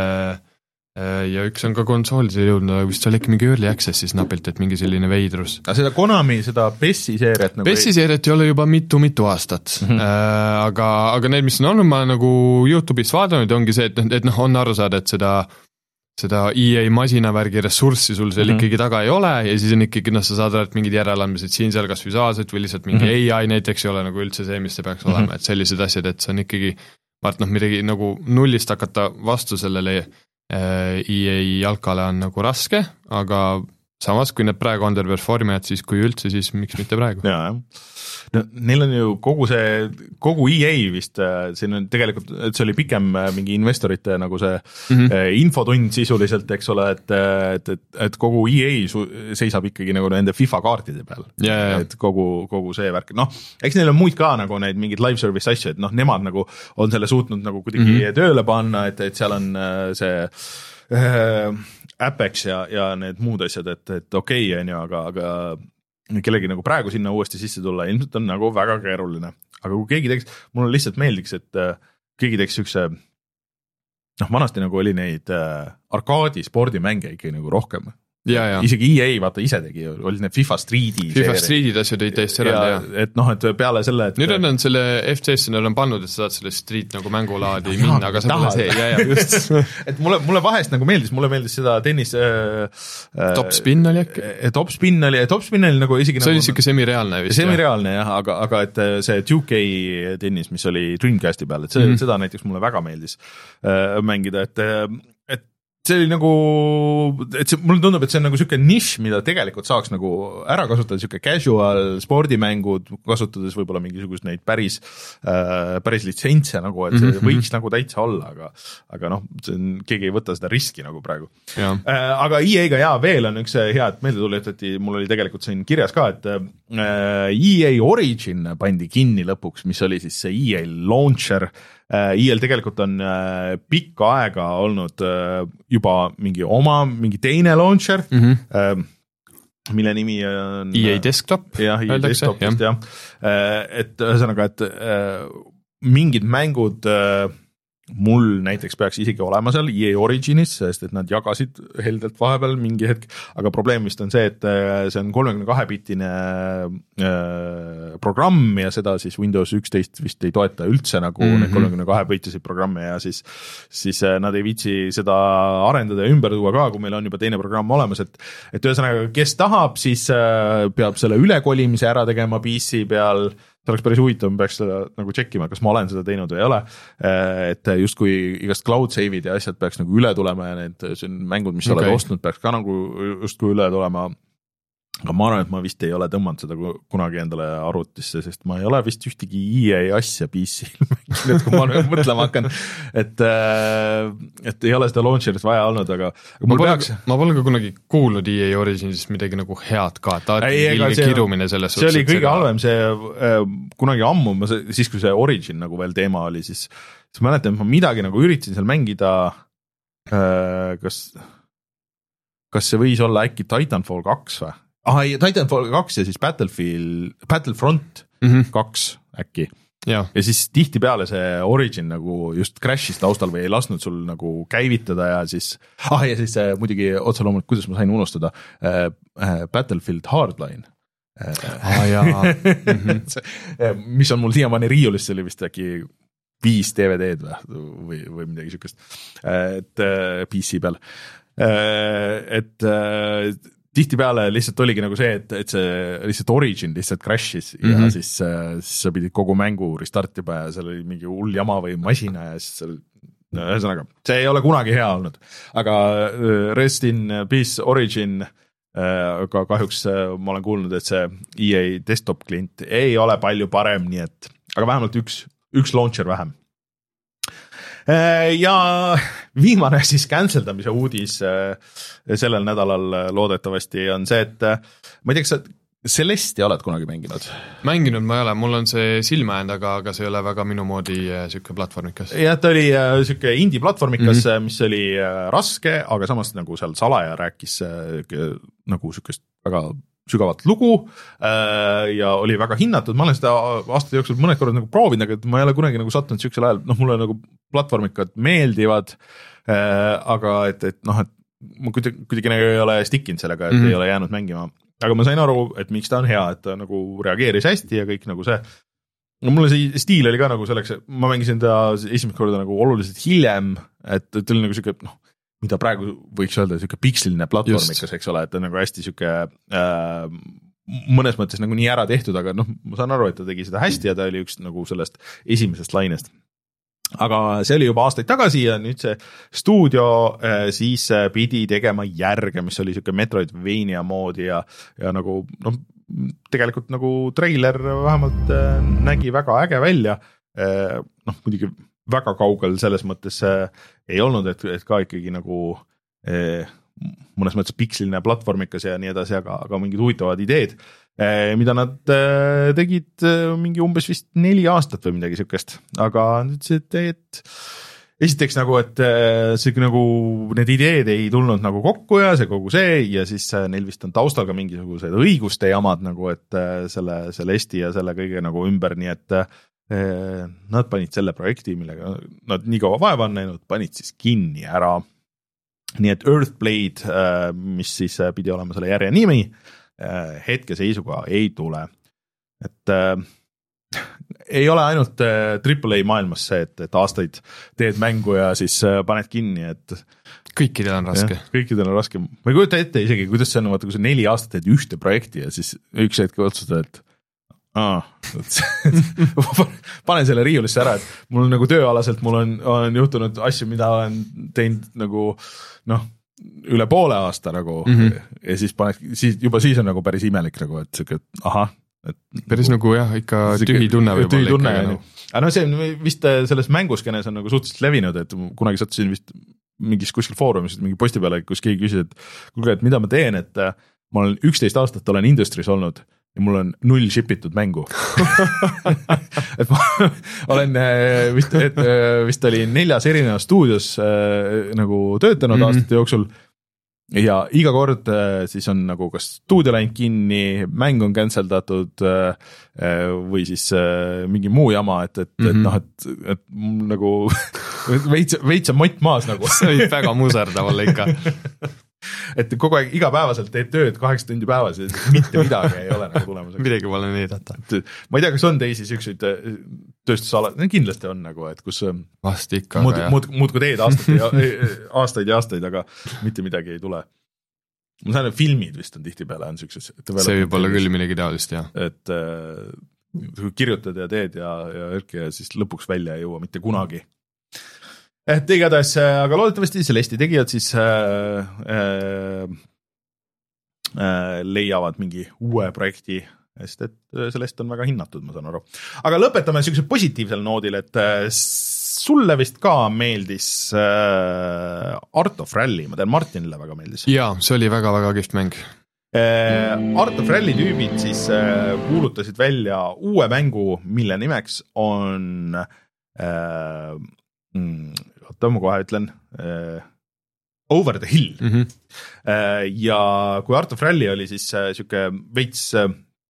Ja üks on ka konsoolidele jõudnud, vist oli ikka mingi early access siis napilt, et mingi selline veidrus. Aga seda Konami, seda PES-i seeriat nagu PES-i seeriat ei ole juba mitu-mitu aastat, mm -hmm. aga, aga need, mis on olnud, ma nagu YouTube'ist vaadanud, ongi see, et, et noh, on aru saada, et seda seda E A masinavärgi ressurssi sul seal mm -hmm. ikkagi taga ei ole ja siis on ikkagi, noh, sa saad öelda, et mingid järeleandmised siin seal kas visuaalselt või lihtsalt mingi mm -hmm. A I näiteks ei ole nagu üldse see, mis see peaks mm -hmm. olema, et sellised asjad, et see on ikkagi, ma arvan, noh, midagi nagu nullist hakata vastu sellele äh, E A jalkale on nagu raske, aga samas, kui need praegu underperformivad, siis kui üldse, siis miks mitte praegu? Jaa, jah. No, neil on ju kogu see, kogu E A vist, siin on tegelikult, et see oli pikem mingi investorite nagu see mm -hmm. infotund sisuliselt, eks ole, et, et, et, et kogu E A seisab ikkagi nagu nende FIFA kaartide peal yeah,. Yeah. Et kogu, kogu see värk, noh, eks neil on muid ka nagu neid mingeid live service asju, et noh, nemad nagu on selle suutnud nagu kuidagi mm -hmm. tööle panna, et, et seal on see äh, Apex ja, ja need muud asjad, et, et okei okay, on ju, aga, aga kellegi nagu praegu sinna uuesti sisse tulla, ilmselt on nagu väga keeruline. Aga kui keegi teeks, mulle lihtsalt meeldiks, et keegi teeks ükse, noh, vanasti nagu oli neid arkaadi spordimänge ikka nagu rohkem. Ja, ja. Isegi E A vaata ise tegi, olid need FIFA Street'i FIFA Street'id asjad olid täiesti eraldi, jah. Et noh, et peale selle, et nüüd on nad selle F C S-i nad on pannud, et sa saad selle Street nagu mängulaadi ja, minna, aga see pole see, ja, ja, just. Et mulle, mulle vahest nagu meeldis, mulle meeldis seda tennis äh, Top Spin oli äkki? Top Spin oli, Top Spin oli nagu isegi see nagu, oli siuke semireaalne vist. Semireaalne jah, aga, aga et see two K tennis, mis oli Dreamcasti peal, et see, mm -hmm. seda näiteks mulle väga meeldis äh, mängida, et et see oli nagu, et see, mulle tundub, et see on nagu siuke nišš, mida tegelikult saaks nagu ära kasutada, siuke casual spordimängud, kasutades võib-olla mingisugust neid päris äh, päris litsentse nagu, et see mm-hmm. võiks nagu täitsa olla, aga aga noh, see on, keegi ei võta seda riski nagu praegu. Äh, aga E A-ga jaa, veel on üks hea, et meelde tuletati, mul oli tegelikult siin kirjas ka, et äh, E A Origin pandi kinni lõpuks, mis oli siis see E A launcher. E A-l tegelikult on pikka aega olnud juba mingi oma, mingi teine launcher, mm -hmm. mille nimi on E A Desktop. jah, E A Desktopist jah. Et ühesõnaga, et mingid mängud mul näiteks peaks isegi olema seal E A Originis, sest et nad jagasid heldelt vahepeal mingi hetk, aga probleem vist on see, et see on kolmekümne kahe bitine programm ja seda siis Windows üksteist vist ei toeta üldse nagu mm -hmm. need kolmekümne kahe bitiseid programme ja siis, siis nad ei viitsi seda arendada ja ümber tuua ka, kui meil on juba teine programm olemas, et, et ühesõnaga, kes tahab, siis peab selle ülekolimise ära tegema P C peal. See oleks päris huvitav, ma peaks seda nagu tšekkima, kas ma olen seda teinud või ei ole, et justkui igast cloud save'id ja asjad peaks nagu üle tulema ja need mängud, mis sa okay. oled ostnud, peaks ka nagu justkui üle tulema. aga ma arvan, et ma vist ei ole tõmmanud seda kunagi endale arvutisse, sest ma ei ole vist ühtegi E A asja P C-l mänginud, kui ma nüüd mõtlema hakkan, et, et ei ole seda launcherit vaja olnud, aga, aga ma, pole, peaks... ma pole ka kunagi kuulnud E A Originsist midagi nagu head ka, et alati ilge kirumine selles see oli kõige seda... halvem, see kunagi ammu, siis kui see Origin nagu veel teema oli, siis, siis mäletan, et ma midagi nagu üritasin seal mängida, kas, kas see võis olla äkki Titanfall kaks või? Ah, ei, Titanfall kaks ja siis Battlefield, Battlefront mm-hmm. kaks äkki. Ja. ja siis tihti peale see Origin nagu just crash'is taustal või ei lasknud sul nagu käivitada ja siis, ah ja siis äh, muidugi otse loomulikult, kuidas ma sain unustada, äh, äh, Battlefield Hardline. Ah, jaa. Mm-hmm. mis on mul siiamaani riiulis, see oli vist äkki viis D V D-d või, või, või midagi sükest, et äh, P C peal. Äh, et äh, tihtipeale lihtsalt oligi nagu see, et, et see lihtsalt Origin lihtsalt crash'is mm-hmm. ja siis, siis sa pidid kogu mängu restartima ja seal oli mingi hull jama või masina ja siis seal, no ühesõnaga, see ei ole kunagi hea olnud. Aga Rest in Peace Origin, aga kahjuks ma olen kuulnud, et see E A desktop klient ei ole palju parem, nii et, aga vähemalt üks, üks launcher vähem. Ja viimane siis canceldamise uudis sellel nädalal loodetavasti on see, et ma ei tea, kas sa Celesti oled kunagi mänginud? Mänginud ma ei ole, mul on see silma jäänud, aga, aga see ei ole väga minu moodi süke platvormikas. Ja ta oli süke indie platvormikas, mm-hmm. mis oli raske, aga samas nagu seal salaja rääkis nagu sükest väga sügavat lugu ja oli väga hinnatud, ma olen seda aastate jooksul mõned korrad nagu proovinud, aga ma ei ole kunagi nagu sattunud süksel ajal, noh mulle nagu platvormikad meeldivad, aga et, et noh, et ma kuidagi, kuidagi nagu ei ole stickinud sellega, et mm-hmm. ei ole jäänud mängima, aga ma sain aru, et miks ta on hea, et ta nagu reageeris hästi ja kõik nagu see, no mulle see stiil oli ka nagu selleks, ma mängisin ta esimest korda nagu oluliselt hiljem, et, et oli nagu siuke, noh, mida praegu võiks öelda siuke piksliline platvormikas, eks ole, et ta nagu hästi siuke äh, mõnes mõttes nagu nii ära tehtud, aga noh, ma saan aru, et ta tegi seda hästi ja ta oli üks nagu sellest esimesest lainest. Aga see oli juba aastaid tagasi ja nüüd see stuudio äh, siis pidi tegema järge, mis oli siuke Metroidvania moodi ja, ja nagu noh, tegelikult nagu treiler vähemalt äh, nägi väga äge välja, äh, noh muidugi väga kaugel selles mõttes äh, ei olnud, et, et ka ikkagi nagu äh, mõnes mõttes piksliline platvormikas ja nii edasi, aga, aga mingid huvitavad ideed, äh, mida nad äh, tegid äh, mingi umbes vist neli aastat või midagi sükest, aga nüüd see, et esiteks nagu, et äh, see nagu need ideed ei tulnud nagu kokku ja see kogu see ja siis äh, neil vist on taustal ka mingisugused õiguste jamad nagu, et äh, selle, selle esti ja selle kõige nagu ümber, nii et äh, nad panid selle projekti, millega nad nii kaua vaeva on näinud, panid siis kinni ära. Nii et Earthblade, mis siis pidi olema selle järje nimi, hetke seisuga ei tule. Et äh, ei ole ainult triple A maailmas see, et, et aastaid teed mängu ja siis paned kinni, et kõikidel on raske. Ja, kõikidel on raske. Ma ei kujuta ette isegi, kuidas see on, vaata, kui sa neli aastat teed ühte projekti ja siis üks hetk otsustada, et Aa, panen selle riiulisse ära, et mul nagu tööalaselt mul on, on juhtunud asju, mida olen teinud nagu noh, üle poole aasta nagu mm-hmm. ja siis paned, siis, juba siis on nagu päris imelik nagu, et siuke, et aha. Et, päris nagu jah, ikka tühi tunne võib tühi tunne, ikka, no. Aga no see on vist selles mänguskenes on nagu suhteliselt levinud, et kunagi sattusin vist mingis kuskil foorumis mingi posti peale, kus keegi küsis, et kuulge, et mida ma teen, et ma olen üksteist aastat olen industries olnud ja mul on null shipitud mängu. et ma olen vist, et, vist oli neljas erinevas stuudios äh, nagu töötanud mm-hmm. aastate jooksul ja iga kord äh, siis on nagu kas stuudio läinud kinni, mäng on canceldatud äh, või siis äh, mingi muu jama, et, et, mm-hmm. et noh, et, et nagu veits, veits on mott maas nagu. See oli väga muserdav olla ikka. et kogu aeg igapäevaselt teed tööd kaheksa tundi päevas ja mitte midagi ei ole nagu tulemuseks. midagi pole näidata. Ma ei tea, kas on teisi siukseid tööstusala, kindlasti on nagu, et kus vast ikka, muud, muud, muud kui teed aastaid ja, aastaid ja aastaid, aga mitte midagi ei tule. Ma saan, et filmid vist on tihtipeale on siukses. See võib olla küll millegi taolist, jah. Et äh, kirjutad ja teed ja, ja, ja siis lõpuks välja ei jõua mitte kunagi. Et igatahes, aga loodetavasti Celesti tegijad siis äh, äh, leiavad mingi uue projekti, sest et sellest on väga hinnatud, ma saan aru. Aga lõpetame niisuguse positiivsel noodil, et sulle vist ka meeldis Art of Rally, ma tean, Martinile väga meeldis. Jaa, see oli väga-väga kihvt mäng. Art of Rally tüübid siis kuulutasid välja uue mängu, mille nimeks on äh, oota, ma kohe ütlen äh, Over the Hill. Mm-hmm. Äh, ja kui Art of Rally oli siis äh, siuke veits äh,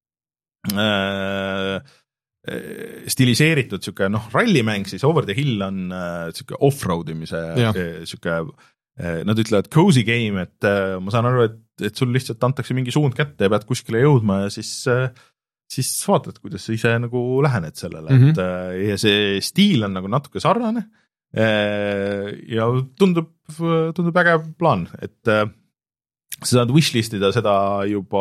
stiliseeritud siuke noh, rallimäng, siis Over the Hill on äh, siuke off-road imise äh, siuke äh, nad ütlevad cozy game, et äh, ma saan aru, et et sul lihtsalt antakse mingi suund kätte ja pead kuskile jõudma ja siis, siis vaatad, kuidas sa ise nagu lähened sellele, mm-hmm. et ja see stiil on nagu natuke sarnane ja tundub, tundub äge plaan, et sa saad wishlistida seda juba,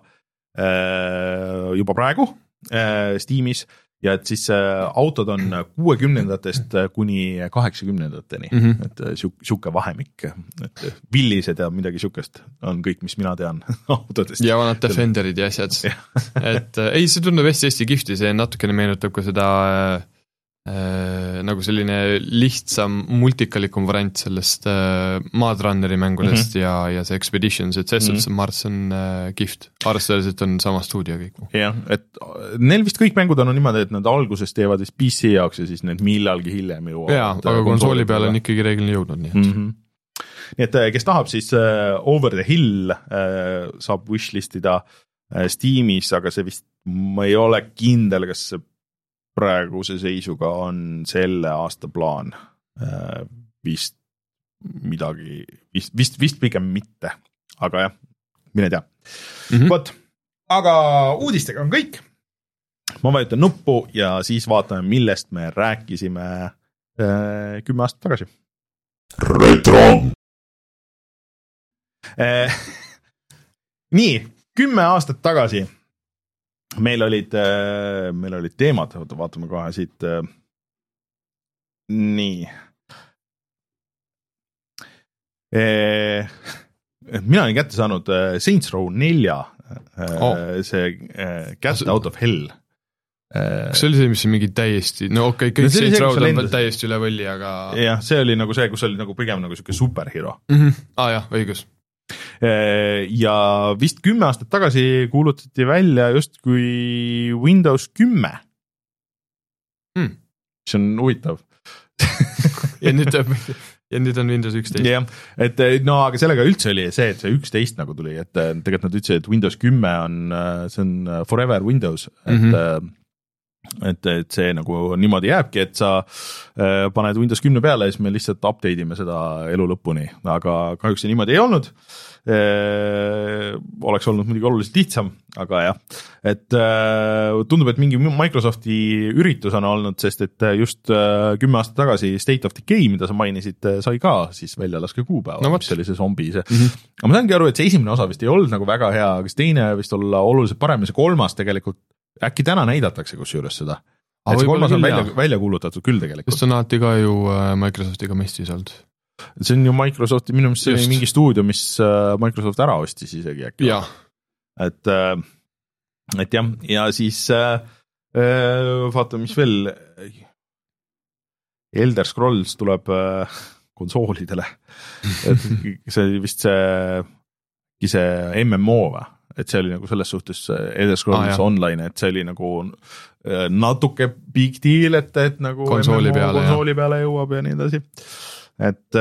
juba praegu Steamis ja et siis autod on kuuekümnendatest kuni kaheksakümnendateni, mm-hmm. et siuke vahemik, et villised ja midagi siukest on kõik, mis mina tean autodest. Ja vanad Defenderid ja asjad. et ei, see tundub hästi-hästi kihvti, see natukene meenutab ka seda äh, nagu selline lihtsam multikalikum variant sellest äh, Mad Runneri mängudest mm-hmm. ja, ja see Expeditions, et selles suhtes mm-hmm. Mars on äh, kihvt. Arvestades, et on sama stuudio kõik. jah, et neil vist kõik mängud on niimoodi, et nad alguses teevad vist P C jaoks ja siis need millalgi hiljem jõuavad. jaa, aga konsooli peale on ikkagi reeglini jõudnud. Nii et, mm-hmm. nii et kes tahab, siis uh, Over the Hill uh, saab wishlistida uh, Steamis, aga see vist, ma ei ole kindel, kas see praeguse seisuga on selle aasta plaan uh, vist midagi, vist, vist, vist pigem mitte, aga jah, mine tea. Mm-hmm. Vot, aga uudistega on kõik. Ma vajutan nuppu ja siis vaatame, millest me rääkisime äh, kümme aastat tagasi. Retro! Äh, nii, kümme aastat tagasi meil olid, äh, meil olid teemad, vaatame kohe siit. Äh, nii. Äh, mina olin kätte saanud äh, Saints Row nelja, äh, oh. see äh, Cat Out of Hell. Kas see oli see, mis on mingi täiesti, no okei, okay, kõik no Saints Row on veel täiesti üle võlli, aga jah, see oli nagu see, kus oli nagu pigem nagu siuke superhero. Mm-hmm. Ah jah, õigus. Ja vist kümme aastat tagasi kuulutati välja just kui Windows kümme. Mm. Mis on huvitav. ja, nüüd, ja nüüd on Windows üksteist. jah, et no aga sellega üldse oli see, et see üksteist nagu tuli, et tegelikult nad ütlesid, et Windows kümme on, see on forever Windows, et mm-hmm. et, et see nagu niimoodi jääbki, et sa äh, paned Windows kümme peale ja siis me lihtsalt update ime seda elu lõpuni, aga kahjuks see niimoodi ei olnud. Äh, oleks olnud muidugi oluliselt lihtsam, aga jah, et äh, tundub, et mingi Microsofti üritus on olnud, sest et just äh, kümme aastat tagasi State of Decay, mida sa mainisid, sai ka siis välja laske kuupäeva, no, mis oli see zombi see. Mm-hmm. aga ma saangi aru, et see esimene osa vist ei olnud nagu väga hea, aga see teine vist olla oluliselt parem ja see kolmas tegelikult äkki täna näidatakse kus juures seda. Ah, et see kolmas on välja, välja kuulutatud küll tegelikult. Sest on alati ka ju Microsoftiga mestis olnud. See on ju Microsofti, minu meelest see oli mingi stuudio, mis Microsoft ära ostis isegi äkki. Ja. Et, et jah, ja siis vaatame, mis veel Elder Scrolls tuleb konsoolidele. Et see vist see, see M M O või? Et see oli nagu selles suhtes Elder Scrolls ah, online, et see oli nagu natuke big deal, et, et nagu konsooli M M O peale, konsooli peale jõuab ja nii edasi. Et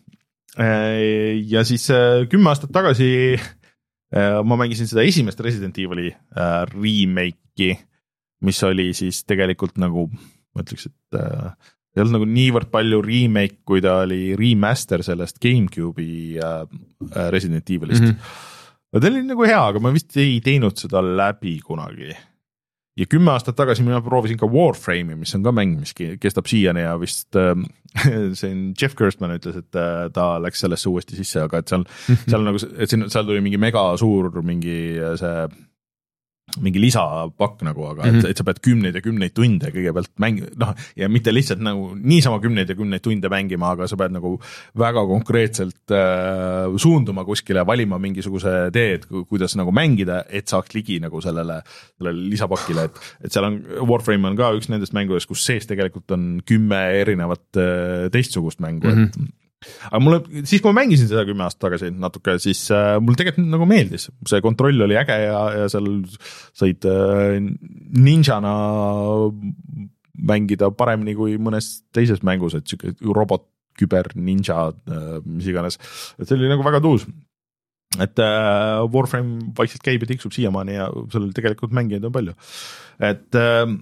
ja siis kümme aastat tagasi ma mängisin seda esimest Resident Evil'i remake'i, mis oli siis tegelikult nagu, ma ütleks, et ei olnud nagu niivõrd palju remake, kui ta oli remaster sellest GameCube'i Resident Evil'ist. Mm-hmm. Ta oli nagu hea, aga ma vist ei teinud seda läbi kunagi. Ja kümme aastat tagasi mina proovisin ka Warframe'i, mis on ka mäng, mis kestab siiani ja vist äh, see Jeff Gerstmann ütles, et äh, ta läks sellesse uuesti sisse, aga et seal, seal, nagu, et siin, seal tuli mingi mega suur mingi see mingi lisapakk nagu, aga mm -hmm. et, et sa pead kümneid ja kümneid tunde kõigepealt mäng-, noh, ja mitte lihtsalt nagu niisama kümneid ja kümneid tunde mängima, aga sa pead nagu väga konkreetselt äh, suunduma kuskile, valima mingisuguse teed, kuidas nagu mängida, et saaks ligi nagu sellele, sellele lisapakile, et, et seal on, Warframe on ka üks nendest mängudest, kus sees tegelikult on kümme erinevat äh, teistsugust mängu mm, -hmm. et aga mulle, siis kui ma mängisin seda kümme aastat tagasi natuke, siis äh, mul tegelikult nagu meeldis, see kontroll oli äge ja, ja seal said äh, ninjana mängida paremini kui mõnes teises mängus, et siuke robot, küber, ninja, äh, mis iganes, et see oli nagu väga tuus. Et äh, Warframe vaikselt käib ja tiksub siiamaani ja seal tegelikult mängijaid on palju, et äh,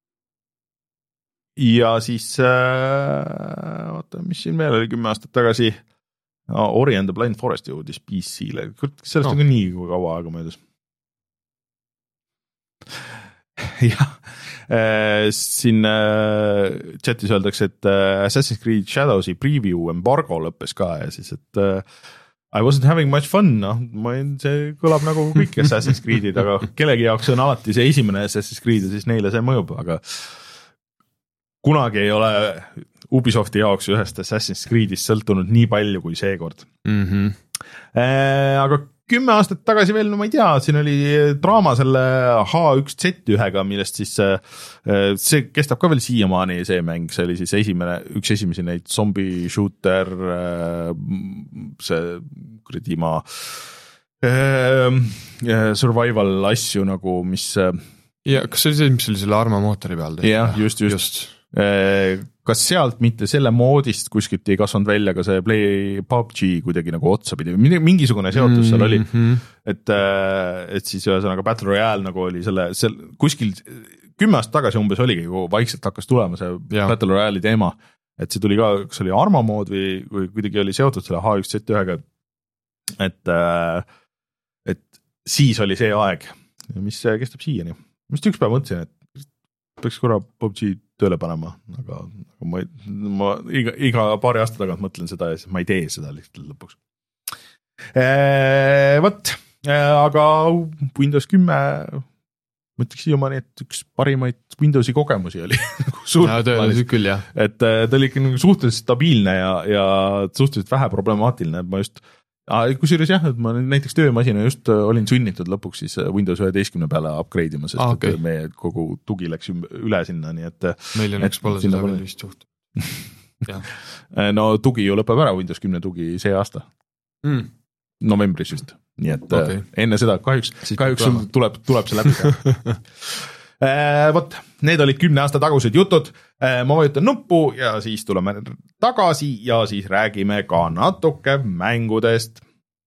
ja siis äh, vaata, mis siin veel oli kümme aastat tagasi no, Ori and the Blind Forest jõudis P C-le, sellest no. on ka nii kaua aega möödas. jah, äh, siin äh, chatis öeldakse, et äh, Assassin's Creed Shadowsi preview embargo lõppes ka ja siis, et äh, I wasn't having much fun, noh, ma ei, see kõlab nagu kõik Assassin's Creedid, aga kellegi jaoks on alati see esimene Assassin's Creed ja siis neile see mõjub, aga kunagi ei ole Ubisofti jaoks ühest Assassin's Creedist sõltunud nii palju kui seekord. Mm -hmm. äh, aga kümme aastat tagasi veel, no ma ei tea, siin oli draama selle H üks Z ühega, millest siis äh, see kestab ka veel siiamaani see mäng, see oli siis esimene, üks esimesi neid zombie shooter, äh, see kuradi maa äh, survival asju nagu, mis äh, ja kas see oli see, mis oli selle Arma mootori peal? jah, just, just, just. Kas sealt mitte selle moodist kuskilt ei kasvanud välja ka see Play P U B G kuidagi nagu otsapidi, mingisugune seotus seal oli, mm-hmm. et, et siis ühesõnaga Battle Royale nagu oli selle, seal kuskil kümme aastat tagasi umbes oligi, kui vaikselt hakkas tulema see ja. Battle Royale'i teema, et see tuli ka, kas oli Arma mood või, või kuidagi oli seotud selle H üks Z ühega, et, et siis oli see aeg, mis kestab siiani. Ma just üks päev mõtlesin, et peaks korra P U B G tööle panema, aga, aga ma, ma iga, iga paari aasta tagant mõtlen seda ja siis ma ei tee seda lihtsalt lõpuks. Eee, võt, aga Windows kümme, ma ütleks siiamaani, et üks parimaid Windowsi kogemusi oli. ja, tõenäoliselt küll, jah. Et ta oli ikka suhteliselt stabiilne ja, ja suhteliselt vähe problemaatiline, et ma just kusjuures jah, et ma näiteks töömasina just olin sunnitud lõpuks siis Windows üheteistkümne peale upgrade ima, sest ah, okay. et meie kogu tugi läks üle sinna, nii et meil on üks pole seda veel vist juht. no tugi ju lõpeb ära, Windows kümme tugi see aasta mm. novembris just, nii et okay. enne seda kahjuks, kahjuks tuleb, tuleb see läbi Vot, need olid kümne aasta tagused jutud, ma vajutan nuppu ja siis tuleme tagasi ja siis räägime ka natuke mängudest.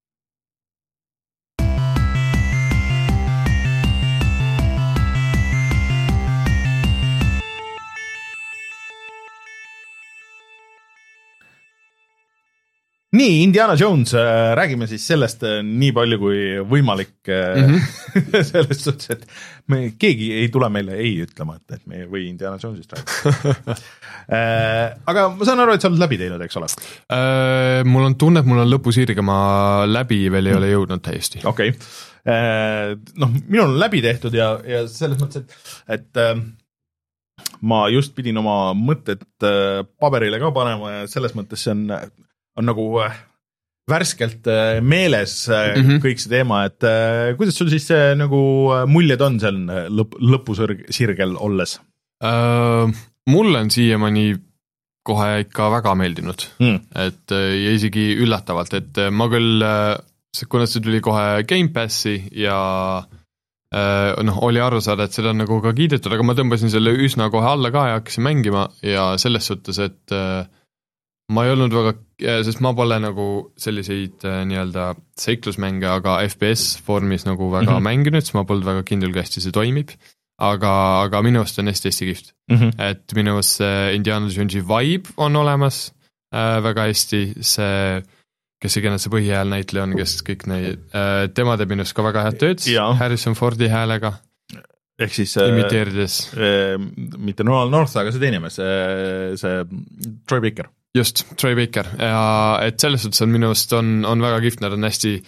Nii, Indiana Jones, räägime siis sellest nii palju kui võimalik mm-hmm. selles suhtes, et me, keegi ei tule meile ei ütlema, et, et me ei või Indiana Jonesist räägida. Aga ma saan aru, et sa oled läbi teinud, eks ole? Mul on tunne, et mul on lõpusirge, ma läbi veel ei ole jõudnud täiesti. Okei, okay. noh, minul on läbi tehtud ja, ja selles mõttes, et, et ma just pidin oma mõtted paberile ka panema ja selles mõttes see on on nagu värskelt meeles mm-hmm. kõik see teema, et kuidas sul siis nagu muljed on seal lõp- lõpusirgel olles? Uh, mulle on siiamaani kohe ikka väga meeldinud, mm. et ja isegi üllatavalt, et ma küll, kuna see tuli kohe Game Passi ja noh, oli aru saada, et seda on nagu ka kiidetud, aga ma tõmbasin selle üsna kohe alla ka ja hakkasin mängima ja selles suhtes, et ma ei olnud väga, sest ma pole nagu selliseid nii-öelda seiklusmänge, aga F P S vormis nagu väga mm-hmm. mänginud, siis ma polnud väga kindel, kui hästi see toimib, aga, aga minu arust on hästi-hästi kihvt. Mm-hmm. Et minu arust see Indiana Jonesi vibe on olemas äh, väga hästi, see, kes iganes see põhihääl näitleja on, kes kõik neid, äh, tema teeb minu arust ka väga head tööd, Harrison Fordi häälega. Ehk siis imiteerides. Äh, mitte Nolan North, aga see teine mees, see, see Troy Baker. Just, Troy Baker ja et selles suhtes on minu arust on, on väga kihvt, nad on hästi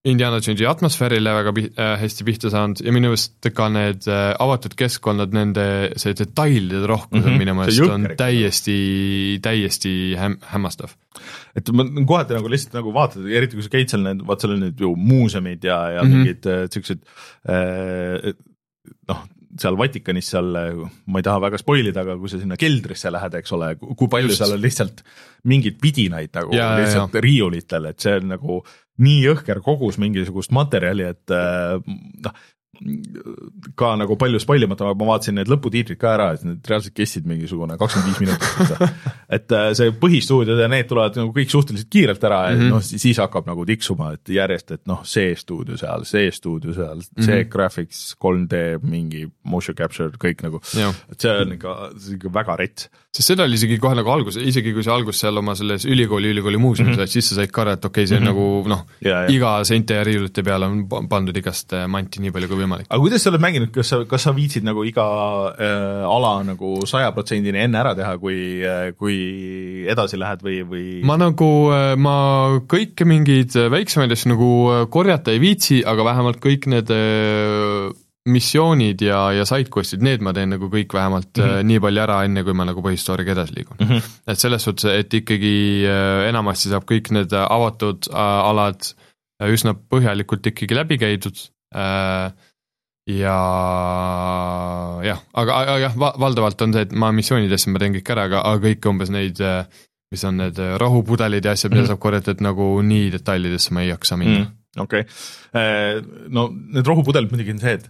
Indiana Jonesi atmosfäärile väga pi- äh, hästi pihta saanud ja minu meelest ka need äh, avatud keskkonnad, nende see detailide rohkus mm -hmm. minu meelest on täiesti, täiesti häm- hämmastav. Et ma kohati nagu lihtsalt nagu vaatad, eriti kui sa käid seal, need, vaat seal on need ju muuseumid ja, ja mm -hmm. mingid äh, sellised äh, noh, seal Vatikanis seal, ma ei taha väga spoilida, aga kui sa sinna keldrisse lähed, eks ole, kui palju Just. seal on lihtsalt mingid vidinaid nagu ja, lihtsalt ja, ja. riiulitel, et see on nagu nii õhker kogus mingisugust materjali, et noh, ka nagu palju spoilimata, ma vaatasin need lõputiitrid ka ära, et need reaalselt kestsid mingisugune kakskümmend viis minutit. Et see põhistuudiod ja need tulevad nagu kõik suhteliselt kiirelt ära ja mm -hmm. noh, siis hakkab nagu tiksuma, et järjest, et noh, see stuudio seal, see stuudio seal, see mm -hmm. graphics, kolm D, mingi motion capture, kõik nagu, et see on ikka, see on ikka väga rets. Sest seda oli isegi kohe nagu algus, isegi kui see algus seal oma selles ülikooli, ülikooli muuseumis mm, -hmm. siis sa said ka, et okei, okay, see on mm -hmm. nagu noh, iga seinte ja riiulite peale on pandud igast manti nii palju kui võimalik. Aga kuidas sa oled mänginud, kas sa, kas sa viitsid nagu iga äh, ala nagu saja protsendini enne ära teha, kui, äh, kui edasi lähed või, või? Ma nagu, ma kõike mingid väiksemaid asju nagu korjata ei viitsi, aga vähemalt kõik need äh, missioonid ja, ja sidequestid, need ma teen nagu kõik vähemalt mm -hmm. nii palju ära, enne kui ma nagu põhistooriga edasi liigun mm. -hmm. Et selles suhtes, et ikkagi enamasti saab kõik need avatud alad üsna põhjalikult ikkagi läbi käidud ja jah, aga, aga jah, valdavalt on see, et ma missioonidesse ma teen kõik ära, aga, aga kõik umbes neid, mis on need rohupudelid ja asjad, mida mm -hmm. saab korjata, et nagu nii detailidesse ma ei jaksa minna mm. -hmm. okei okay., no need rohupudelid muidugi on see, et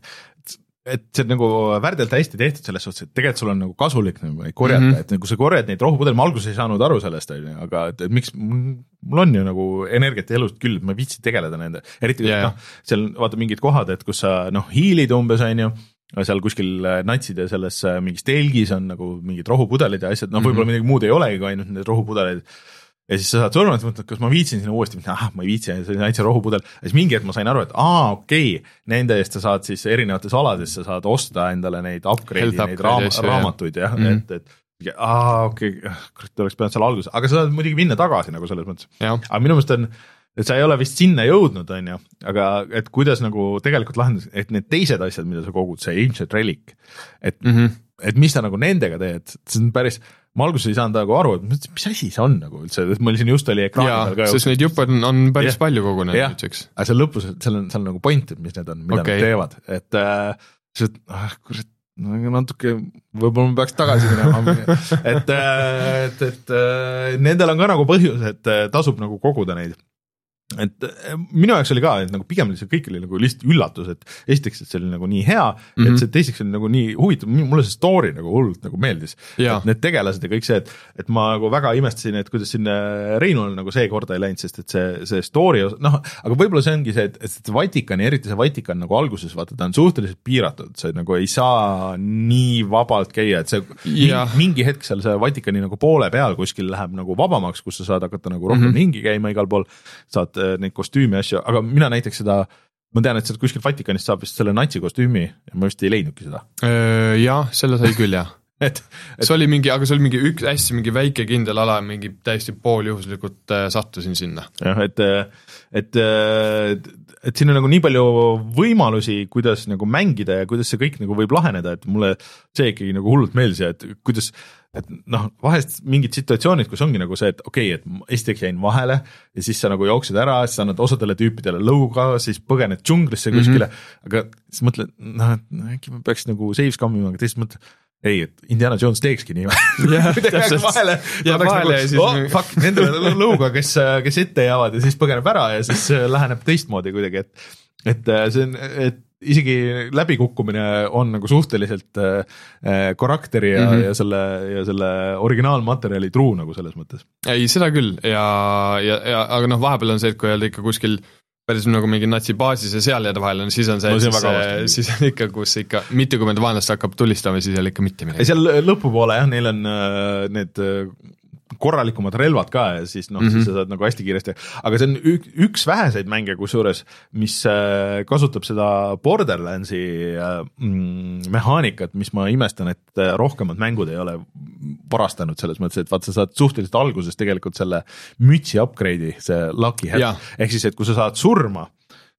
et see on nagu värdelt hästi tehtud selles suhtes, et tegelikult sul on nagu kasulik nagu neid korjata mm, -hmm. et nagu sa korjad neid rohupudel, ma alguses ei saanud aru sellest, aga et, et miks, mul on ju nagu energiat ja elust küll, ma viitsin tegeleda nende, eriti yeah. noh, seal vaata mingid kohad, et kus sa noh, hiilid umbes on ju, seal kuskil natside selles mingis telgis on nagu mingid rohupudelid ja asjad, noh mm -hmm. võib-olla midagi muud ei olegi, kui ainult need rohupudelid. Ja siis sa saad surma, et mõtled, kas ma viitsin sinna uuesti, ah, ma ei viitsi, see on ainult see rohupudel. Ja siis mingi hetk ma sain aru, et aa, okei, okay, nende eest sa saad siis erinevates alades, sa saad osta endale neid upgrade'i, neid raam, raamatuid, jah, mm -hmm. et, et aa, okei okay,, kurat, oleks pidanud seal alguses, aga sa saad muidugi minna tagasi nagu selles mõttes. Aga minu mõttes on, et sa ei ole vist sinna jõudnud, on ju, aga et kuidas nagu tegelikult lahendas, et need teised asjad, mida sa kogud, see Ancient Relic, et mm -hmm. et mis sa nagu nendega teed, see on päris, ma alguses ei saanud nagu aru, et mis asi see on nagu üldse, et meil siin just oli ekraani peal ka. Sest neid juppe on, on päris ja. palju kogunenud nüüdseks. Aga seal lõpus, seal on, seal on nagu point, et mis need on, mida okay. nad teevad, et äh, see, ah, kurat, natuke, võib-olla ma peaks tagasi minema, et, et, et nendel on ka nagu põhjus, et tasub nagu koguda neid. Et minu jaoks oli ka, et nagu pigem see kõik oli nagu lihtsalt üllatus, et esiteks, et see oli nagu nii hea, mm -hmm. et see teiseks oli nagu nii huvitav, mulle see story nagu hullult nagu meeldis. Need tegelased ja kõik see, et, et ma nagu väga imestasin, et kuidas siin Reinul nagu see korda ei läinud, sest et see, see story, noh, aga võib-olla see ongi see, et, et Vatikani, eriti see Vatikan nagu alguses, vaata, ta on suhteliselt piiratud, see nagu ei saa nii vabalt käia, et see mingi, mingi hetk seal see Vatikani nagu poole peal kuskil läheb nagu vabamaks, kus sa saad hakata nagu rohkem mm -hmm. ringi käima igal pool, saad neid kostüümi asju, aga mina näiteks seda, ma tean, et sealt kuskil Vatikanist saab vist selle natsi kostüümi ja ma vist ei leidnudki seda. Jah, selle sai küll jah. et, et see oli mingi, aga see oli mingi üks hästi mingi väike kindel ala, mingi täiesti pooljuhuslikult äh, sattusin sinna. jah, et, et, et, et siin on nagu nii palju võimalusi, kuidas nagu mängida ja kuidas see kõik nagu võib laheneda, et mulle see ikkagi nagu hullult meeldis ja et kuidas et noh, vahest mingid situatsioonid, kus ongi nagu see, et okei okay,, et esiteks jäin vahele ja siis sa nagu jooksed ära, siis annad osadele tüüpidele lõuga, siis põgened džunglisse kuskile, mm -hmm. aga siis mõtled, noh, et äkki ma peaks nagu save scammima, aga teist mõtled, ei, et Indiana Jones teekski nii jah, täpselt. vahele, ja vahele nagu, ja siis oh, fuck, nendele lõuga, kes, kes ette jäävad ja siis põgeneb ära ja siis läheneb teistmoodi kuidagi, et, et see on, et isegi läbikukkumine on nagu suhteliselt äh, karakteri ja, mm -hmm. ja selle, ja selle originaalmaterjali truu nagu selles mõttes. ei, seda küll ja, ja, ja aga noh, vahepeal on see, et kui öelda ikka kuskil päris nagu mingi natsibaasis ja seal jääda vahele, siis on see, no, see siis, siis on ikka, kus ikka mitukümmend vaenlast hakkab tulistama, siis ei ole ikka mitte midagi. seal lõpupoole jah, neil on äh, need äh, korralikumad relvad ka ja siis noh mm, -hmm. siis sa saad nagu hästi kiiresti, aga see on ük, üks väheseid mänge kusjuures, mis äh, kasutab seda Borderlandsi äh, mm, mehaanikat, mis ma imestan, et äh, rohkemad mängud ei ole varastanud selles mõttes, et vaat sa saad suhteliselt alguses tegelikult selle mütsi upgrade'i, see Lucky Hat, ehk siis, et kui sa saad surma,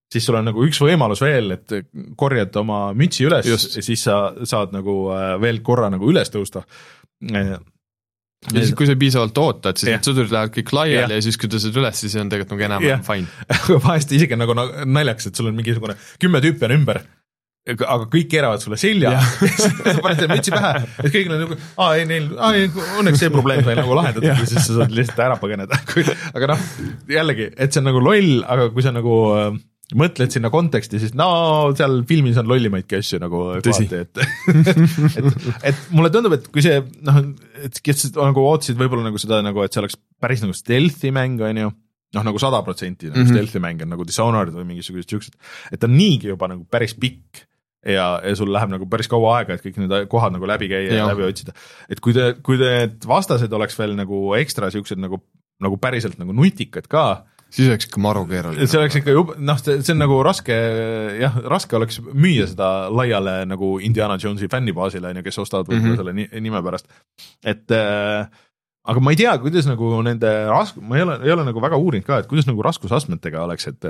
siis sul on nagu üks võimalus veel, et korjad oma mütsi üles Just. ja siis sa saad nagu veel korra nagu üles tõusta. Ja siis, kui sa piisavalt ootad, siis yeah. need sõdurid lähevad kõik laiali yeah. ja siis, kui tõstad üles, siis on tegelikult nagu enam yeah. fine. Vahest isegi nagu naljaks, et sul on mingisugune kümme tüüpi on ümber, aga kõik keeravad sulle selja yeah. sa paned selle mütsi pähe, et kõik on nagu, aa ei, neil, aa ei, õnneks see probleem sai nagu lahendatud yeah. ja siis sa saad lihtsalt ära põgeneda. Aga noh, jällegi, et see on nagu loll, aga kui sa nagu äh, mõtled sinna konteksti, siis no seal filmis on lollimaidki asju nagu kohati, et, et, et, et mulle tundub, et kui see, noh, et kes nagu ootasid võib-olla nagu seda nagu, et see oleks päris nagu stealthy mäng, on ju, noh nagu sada protsenti nagu mm -hmm. stealthy mäng on nagu Dishonored või mingisugused siuksed, et ta on niigi juba nagu päris pikk ja, ja sul läheb nagu päris kaua aega, et kõik need kohad nagu läbi käia ja, ja läbi otsida. Et kui te, kui need vastased oleks veel nagu ekstra siuksed nagu, nagu päriselt nagu nutikad ka, siis oleks ikka maru keeruline. See oleks ikka juba, noh, see on nagu raske, jah, raske oleks müüa seda laiale nagu Indiana Jonesi fännibaasil, kes ostavad võib-olla mm -hmm. selle nime pärast. Et äh, aga ma ei tea, kuidas nagu nende rask-, ma ei ole, ei ole nagu väga uurinud ka, et kuidas nagu raskusastmetega oleks, et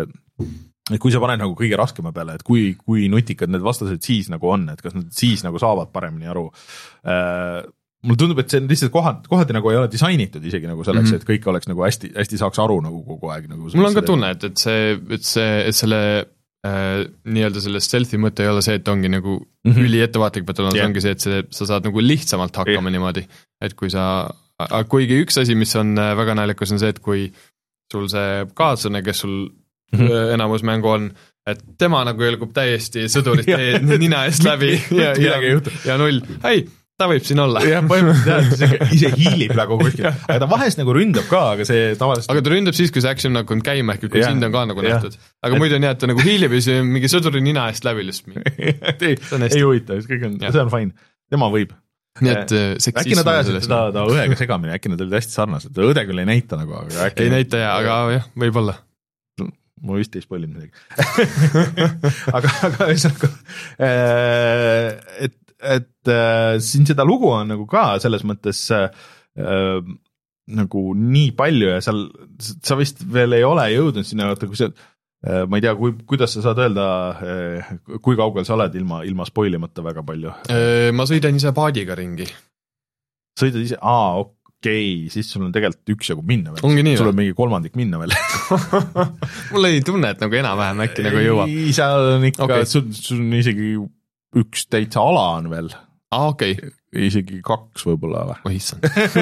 et kui sa paned nagu kõige raskema peale, et kui, kui nutikad need vastased siis nagu on, et kas nad siis nagu saavad paremini aru. Äh, mulle tundub, et see on lihtsalt kohati, kohati nagu ei ole disainitud isegi nagu selleks, mm -hmm. et kõik oleks nagu hästi, hästi saaks aru nagu kogu aeg. Nagu mul on ka tunne, et, et see, et see, et selle äh, nii-öelda selle stealthi mõte ei ole see, et ongi nagu mm -hmm. üli ettevaatlik, pead olema, yeah. ongi see, et see, sa saad nagu lihtsamalt hakkama yeah. niimoodi, et kui sa, aga kuigi üks asi, mis on väga naljakas, on see, et kui sul see kaaslane, kes sul mm -hmm. enamus mängu on, et tema nagu jälgub täiesti sõdurite nina eest läbi ja, ja, ja, ja null, hei, ta võib siin olla. jah, põhimõtteliselt ise hiilib nagu kuskil, aga ta vahest nagu ründab ka, aga see tavaliselt aga ta ründab siis, kui see action nagu on käima, ehk kui ja, sind on ka nagu ja. nähtud. Aga et... muidu on jah, et ta nagu hiilib ja siis mingi sõduri nina eest läbi lihtsalt. ei, ei huvita, kõik on, see on fine, tema võib. Nii et seksism äkki nad ajasid seda ta õega segamini, äkki nad olid hästi sarnased, õde küll ei näita nagu, aga äkki ei näita jah, aga jah, võib olla. Ma vist ei spoilinud midagi. aga, aga ühesõnaga, et, et siin seda lugu on nagu ka selles mõttes äh, nagu nii palju ja seal, sa vist veel ei ole jõudnud sinna, kui sa, äh, ma ei tea, kui, kuidas sa saad öelda, äh, kui kaugel sa oled ilma, ilma spoilimata väga palju? Ma sõidan ise paadiga ringi. Sõidad ise, aa, okei. okei, siis sul on tegelikult üksjagu minna veel. Ongi nii sul on mingi kolmandik minna veel. Mul ei tunne, et nagu enam-vähem äkki nagu jõuab. Ei, seal on ikka, okay. sul, sul on isegi üks täitsa ala on veel. Ah, okei. Okay. Isegi kaks võib-olla või. Oh, issand.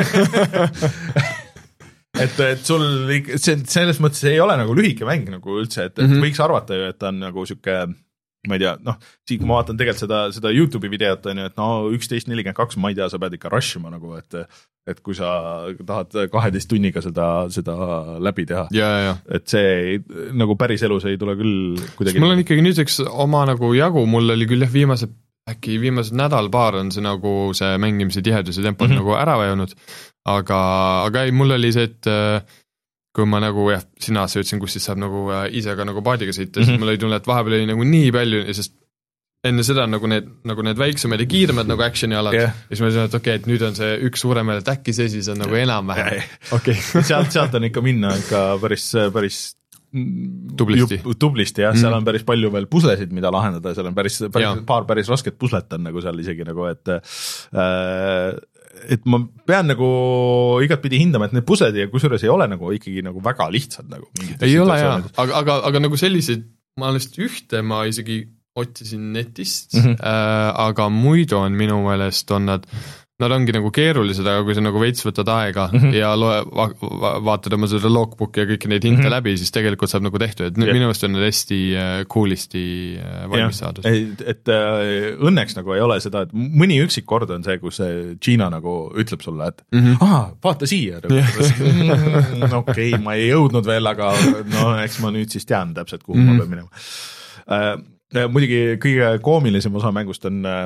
et, et sul see, selles mõttes ei ole nagu lühike mäng nagu üldse, et, et mm-hmm. võiks arvata ju, et ta on nagu siuke, ma ei tea, noh, siin kui ma vaatan tegelikult seda, seda YouTube'i videot, on ju, et no üksteist nelikümmend kaks, ma ei tea, sa pead ikka rushima nagu, et et kui sa tahad kaheteist tunniga seda, seda läbi teha. Ja, ja. Et see ei, nagu päris elus ei tule küll kuidagi. Mul on ikkagi nüüdseks oma nagu jagu, mul oli küll jah viimased, äkki viimased nädal paar on see nagu see mängimise tihedus ja tempo mm -hmm. nagu ära vajunud, aga, aga ei, mul oli see, et kui ma nagu jah, sina sa ütlesin, kus siis saab nagu ise ka nagu paadiga sõita, mm -hmm. siis mul oli tunne, et vahepeal oli nagu nii palju, sest enne seda nagu need, nagu need väiksemad ja kiiremad nagu action'i alad yeah. ja siis ma ütlesin, et okei, okay, et nüüd on see üks suurem, et äkki see siis on nagu enam-vähem. Okay. sealt, sealt on ikka minna ikka päris, päris tublisti, jup, tublisti jah, seal on päris palju veel puslesid, mida lahendada, seal on päris, päris paar päris rasket puslet on nagu seal isegi nagu, et äh, et ma pean nagu igatpidi hindama, et need pusled ja kusjuures ei ole nagu ikkagi nagu väga lihtsad nagu. Ei ole jah, aga, aga, aga nagu sellised, ma lihtsalt ühte ma isegi otsisin netist mm, -hmm. äh, aga muidu on minu meelest on nad, nad ongi nagu keerulised, aga kui sa nagu veits võtad aega mm -hmm. ja loe, va, va, vaatad oma seda logbook'i ja kõiki neid hinte mm -hmm. läbi, siis tegelikult saab nagu tehtud, et yeah. minu meelest on need hästi äh, coolisti äh, valmis saadud. Et, et äh, õnneks nagu ei ole seda, et mõni üksik kord on see, kus see Gina nagu ütleb sulle, et mm -hmm. ah, vaata siia nagu, yeah. mm, okei okay,, ma ei jõudnud veel, aga no eks ma nüüd siis tean täpselt, kuhu mm -hmm. ma pean minema äh, muidugi kõige koomilisem osa mängust on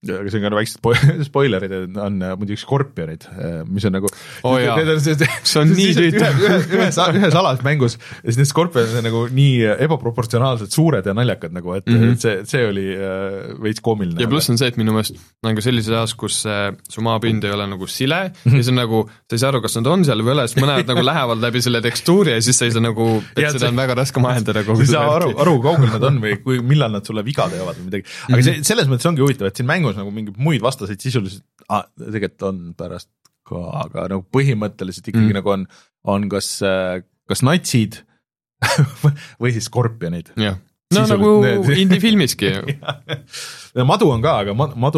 aga see on ka väiksed spoilerid, on muidugi skorpionid, mis on nagu oh jaa, see on nii tüütu ühes, ühes, ühes alas mängus ja siis need skorpionid on nagu nii ebaproportsionaalselt suured ja naljakad nagu, et mm -hmm. see, see oli veits koomiline. Ja pluss on see, et minu meelest nagu sellises ajas, kus su maapind ei ole nagu sile mm -hmm. ja see on nagu, sa ei saa aru, kas nad on seal või üle, sest mõned nagu lähevad läbi selle tekstuuri ja siis sa ei saa nagu, et ja, seda see, on väga raske mahendada. Sa ei saa aru, aru, kaugel nad on või kui, millal nad sulle viga teevad või midagi. Aga see, selles mõttes ongi huvitav, et siin mängus nagu mingeid muid vastaseid sisuliselt, ah, tegelikult on pärast ka, aga nagu põhimõtteliselt ikkagi mm. nagu on, on kas, kas natsid või siis skorpionid. jah, no nagu need... indie-filmiski madu on ka, aga madu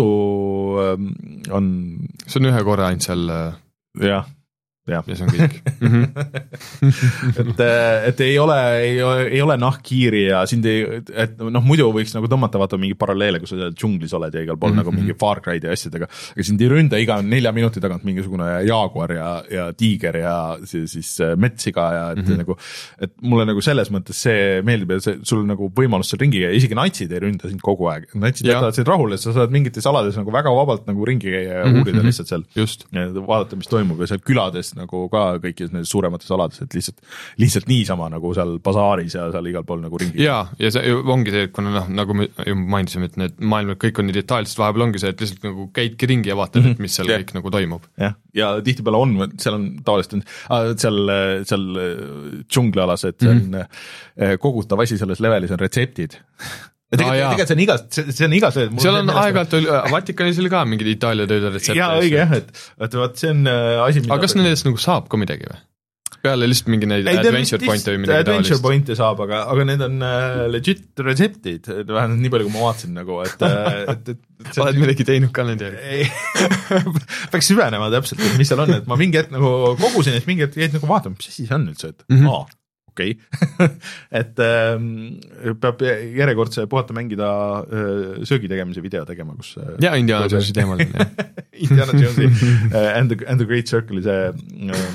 on see on ühe korra ainult seal jah ja, ja see on kõik mm. -hmm. et, et ei ole, ei, ei ole nahkhiiri ja sind ei, et noh, muidu võiks nagu tõmmata vaata mingi paralleele, kus sa džunglis oled ja igal pool mm -hmm. nagu mingi Far Cry'd ja asjadega, aga sind ei ründa iga nelja minuti tagant mingisugune jaaguar ja, ja tiiger ja siis, siis metssiga ja et mm -hmm. nagu, et mulle nagu selles mõttes see meeldib ja see, sul nagu võimalus seal ringi käia, isegi natsid ei ründa sind kogu aeg, natsid jätavad sind rahule, sa saad mingites alades nagu väga vabalt nagu ringi käia ja mm -hmm. uurida lihtsalt seal, vaadata, mis toimub ja seal külades nagu ka kõikides nendes suuremates alades, et lihtsalt, lihtsalt niisama nagu seal basaaris ja seal igal pool nagu ringi. Jaa, ja see ongi see, et kuna noh, nagu me mainisime, et need maailmad kõik on nii detailsed, vahepeal ongi see, et lihtsalt nagu käidki ringi ja vaatad, mm -hmm. et mis seal ja. kõik nagu toimub. jah, ja tihtipeale on, seal on tavaliselt, seal, seal džunglialas, et see on mm -hmm. kogutav asi selles levelis on retseptid. Ja tegelikult, ah, tegelikult see on igas, see on igas seal on aeg-ajalt, Vatikanis oli ka mingid Itaalia tööde retsepte. jaa, õige jah, et, et vaat see on asi, mida aga kas nendest nagu saab ka midagi või? Peale lihtsalt mingi neid ei, adventure point'e või midagi adventure taolist? Point'e saab, aga, aga need on uh, legit retseptid, vähemalt nii palju, kui ma vaatasin nagu, et, et, et oled midagi teinud ka nende ei peaks süvenema täpselt, et mis seal on, et ma mingi hetk nagu kogusin, et mingi hetk jäid nagu vaatama, mis asi see on üldse, et mm -hmm. aa okei okay. et ähm, peab järjekordse puhata mängida äh, söögi tegemise video tegema, kus äh, ja Indiana Jonesi teemal Indiana Jonesi uh, and, the, and the Great Circle see uh,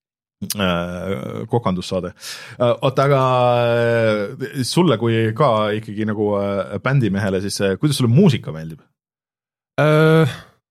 uh, kokandussaade uh, oota, aga uh, sulle kui ka ikkagi nagu uh, bändimehele, siis uh, kuidas sulle muusika meeldib uh,?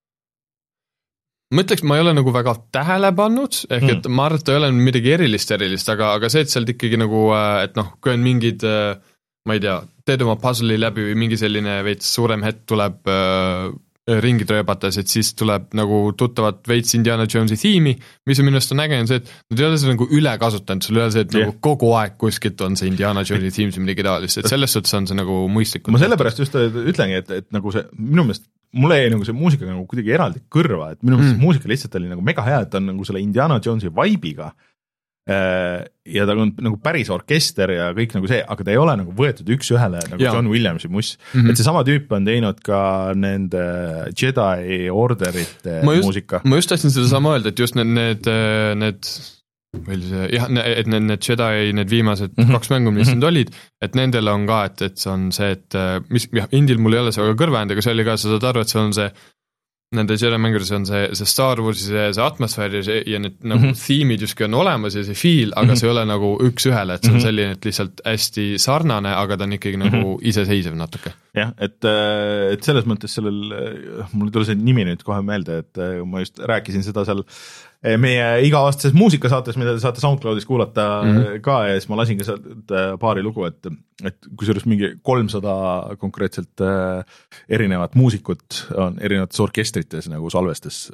ma ütleks, ma ei ole nagu väga tähele pannud, ehk mm. et ma arvan, et ei ole midagi erilist erilist, aga, aga see, et sealt ikkagi nagu, et noh, kui on mingid, ma ei tea, teed oma puzzle'i läbi või mingi selline veits suurem hetk tuleb äh, ringi trööbates, et siis tuleb nagu tuttavat veits Indiana Jonesi tiimi, mis on minu arust on äge, on see, et nad ei ole seda nagu üle kasutanud, sul ei ole see, et yeah. nagu kogu aeg kuskilt on see Indiana Jonesi tiim või midagi taolist, et selles suhtes on see nagu mõistlikult. ma sellepärast just ütlengi, et, et nagu see, minu meelest mulle jäi nagu see muusika nagu kuidagi eraldi kõrva, et minu meelest mm. muusika lihtsalt oli nagu mega hea, et ta on nagu selle Indiana Jonesi vibe'iga ja ta on nagu päris orkester ja kõik nagu see, aga ta ei ole nagu võetud üks-ühele nagu ja. John Williamsi muss mm. -hmm. et seesama tüüp on teinud ka nende Jedi Orderite ma just, muusika. ma just tahtsin seda sama öelda, et just need, need, need veel see, jah, et need, need Jedi, need viimased mm -hmm. kaks mängu, mis mm -hmm. need olid, et nendel on ka, et, et see on see, et mis, jah, Indil mul ei ole see väga kõrvaänd, aga see oli ka, sa saad aru, et see on see nende Jedi mängudes on see, see Star Warsi see, see atmosfäär ja, see, ja need nagu mm -hmm. thiimid justkui on olemas ja see feel, aga mm -hmm. see ei ole nagu üks-ühele, et see on selline, et lihtsalt hästi sarnane, aga ta on ikkagi mm -hmm. nagu iseseisev natuke. jah, et, et selles mõttes sellel, mul ei tule see nimi nüüd kohe meelde, et ma just rääkisin seda seal meie iga-aastases muusikasaates, mida te saate SoundCloudis kuulata mm -hmm. ka ja siis ma lasin ka sealt paari lugu, et, et kusjuures mingi kolmsada konkreetselt äh, erinevat muusikut on erinevates orkestrites nagu salvestes.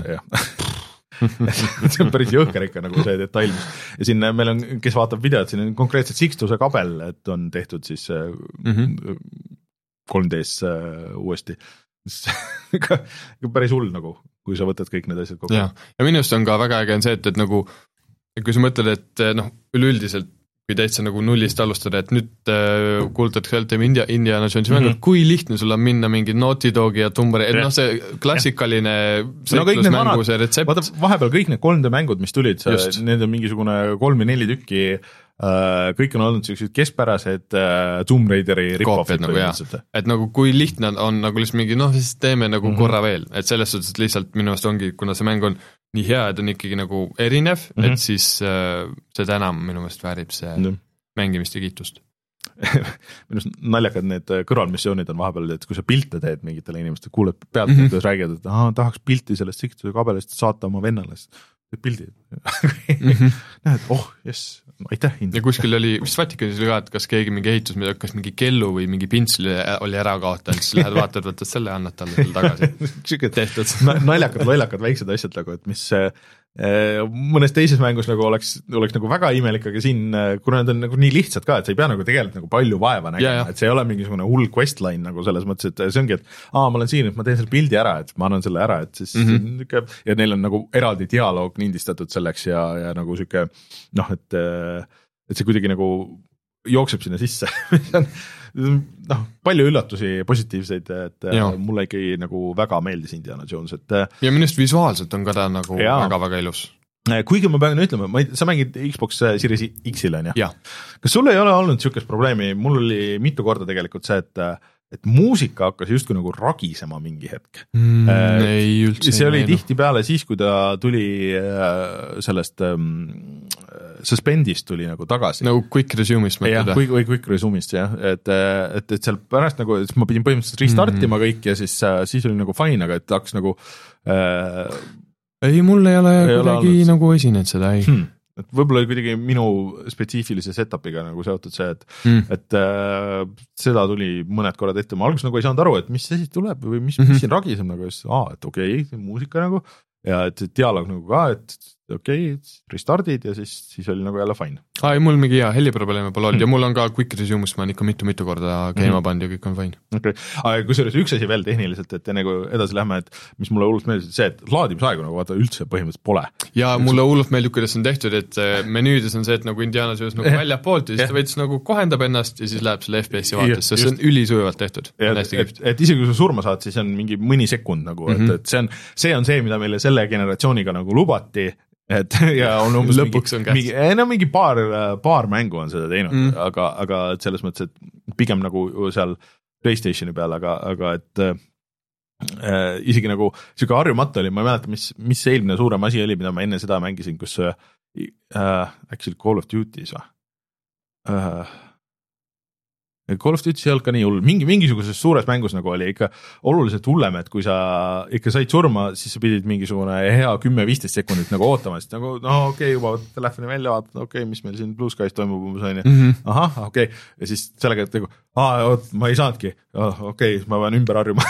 see on päris jõhker ikka nagu see detail, ja siin meil on, kes vaatab videot, siin on konkreetselt Sixtuse kabel, et on tehtud siis mm -hmm. kolm D-s uh, uuesti. päris hull nagu, kui sa võtad kõik need asjad kokku. ja, ja minu arust on ka väga äge on see, et, et nagu kui sa mõtled, et noh, üleüldiselt kui täitsa nagu nullist alustada, et nüüd äh, kuulutatakse jälle teeme India, Indiana Jonesi mängu, mm -hmm. kui lihtne sul on minna mingi Naughty Dogi ja Tomb Raider, et noh, see klassikaline seiklusmängu no, see retsept. vaata, vahepeal kõik need kolm D mängud, mis tulid, need on mingisugune kolm või neli tükki, Uh, kõik on olnud sellised keskpärased uh, Tomb Raideri rip-offid nagu, et nagu kui lihtne on nagu lihtsalt mingi noh, siis teeme nagu mm -hmm. korra veel, et selles suhtes, et lihtsalt minu arust ongi, kuna see mäng on nii hea, et on ikkagi nagu erinev mm, -hmm. et siis uh, seda enam minu meelest väärib see mm -hmm. mängimist ja kiitust. minust naljakad need kõrvalmissioonid on vahepeal, et kui sa pilte teed mingitele inimestele, kuuled pealt, mm -hmm. kuidas räägid, et aha, tahaks pilti sellest siktuse kabelist saata oma vennale, pildi mm. -hmm. näed, oh, jess, aitäh. Ja kuskil oli, vist Vatikanis oli ka, et kas keegi mingi ehitus, kas mingi kellu või mingi pintsli oli ära kaotanud, siis lähed vaatad, võtad selle ja annad talle tagasi. Tehtud. Naljakad, lollakad väiksed asjad nagu, et mis mõnes teises mängus nagu oleks, oleks nagu väga imelik, aga siin, kuna need on nagu nii lihtsad ka, et sa ei pea nagu tegelikult nagu palju vaeva nägema, et see ei ole mingisugune hull questline nagu selles mõttes, et see ongi, et aa, ma olen siin, et ma teen selle pildi ära, et ma annan selle ära, et siis mm -hmm. ja neil on nagu eraldi dialoog nindistatud selleks ja, ja nagu siuke noh, et, et see kuidagi nagu jookseb sinna sisse noh, palju üllatusi positiivseid, et ja. Mulle ikkagi nagu väga meeldis Indiana Jones, et ja minust visuaalselt on ka ta nagu väga-väga ilus. Kuigi ma pean ütlema, ma ei, sa mängid Xbox Series X-il on ja? Kas sul ei ole olnud niisugust probleemi, mul oli mitu korda tegelikult see, et et muusika hakkas justkui nagu ragisema mingi hetk mm,. Äh, ei üldse. See oli tihti peale siis, kui ta tuli sellest ähm, suspendist tuli nagu tagasi. Nagu quick resume'ist mõtleda. Jah, quick, quick resume'ist jah, et, et, et seal pärast nagu, et ma pidin põhimõtteliselt restartima mm. kõik ja siis, siis oli nagu fine, aga et hakkas nagu äh, ei, mul ei ole ei kuidagi ole nagu esinenud seda, ei hmm. et võib-olla oli kuidagi minu spetsiifilise setup'iga nagu seotud see, et mm. et äh, seda tuli mõned korrad ette, ma alguses nagu ei saanud aru, et mis see siis tuleb või mis, mm -hmm. mis siin ragisem nagu, aa, et okei okay,, muusika nagu ja et dialoog nagu ka, et okei okay,, restardid ja siis, siis oli nagu jälle fine. Aa, ei, mul mingi hea heliprobleeme pole olnud mm. ja mul on ka quick resume'is, ma olen ikka mitu-mitu korda käima mm. pannud ja kõik on fine. Okay. Aga kui selles üks asi veel tehniliselt, et enne kui edasi lähme, et mis mulle hullult meeldis, see, et laadimisaegu nagu vaata üldse põhimõtteliselt pole. Ja üks... mulle hullult meeldib, kuidas on tehtud, et menüüdes on see, et nagu Indiana Jones nagu välja poolt ja siis ta veits nagu kohendab ennast ja siis läheb selle F P S-i vaatesse, see on ülisujuvalt tehtud. Ja, et, et, et isegi kui sa surma saad, siis on mingi mõni sekund nagu, et, mm-hmm. et see on, see on see, mida meile selle generatsiooniga nagu lubati, et ja on umbes lõpuks mingi, on mingi, no mingi paar, paar mängu on seda teinud mm., aga, aga selles mõttes, et pigem nagu seal PlayStationi peal, aga, aga et äh, isegi nagu siuke harjumatu oli, ma ei mäleta, mis, mis see eelmine suurem asi oli, mida ma enne seda mängisin, kus äh, äkki oli Call of Duty's või äh,? Call of Duty ei olnud ka nii hull, mingi, mingisuguses suures mängus nagu oli ikka oluliselt hullem, et kui sa ikka said surma, siis sa pidid mingisugune hea kümme-viisteist sekundit nagu ootama, siis nagu no okei okay,, juba telefoni välja vaatad, okei okay,, mis meil siin Blue Sky's toimub umbes on ja mm -hmm. ahah, okei okay. ja siis sellega, et nagu aa, oot, ma ei saanudki, oh, okei okay,, ma pean ümber harjuma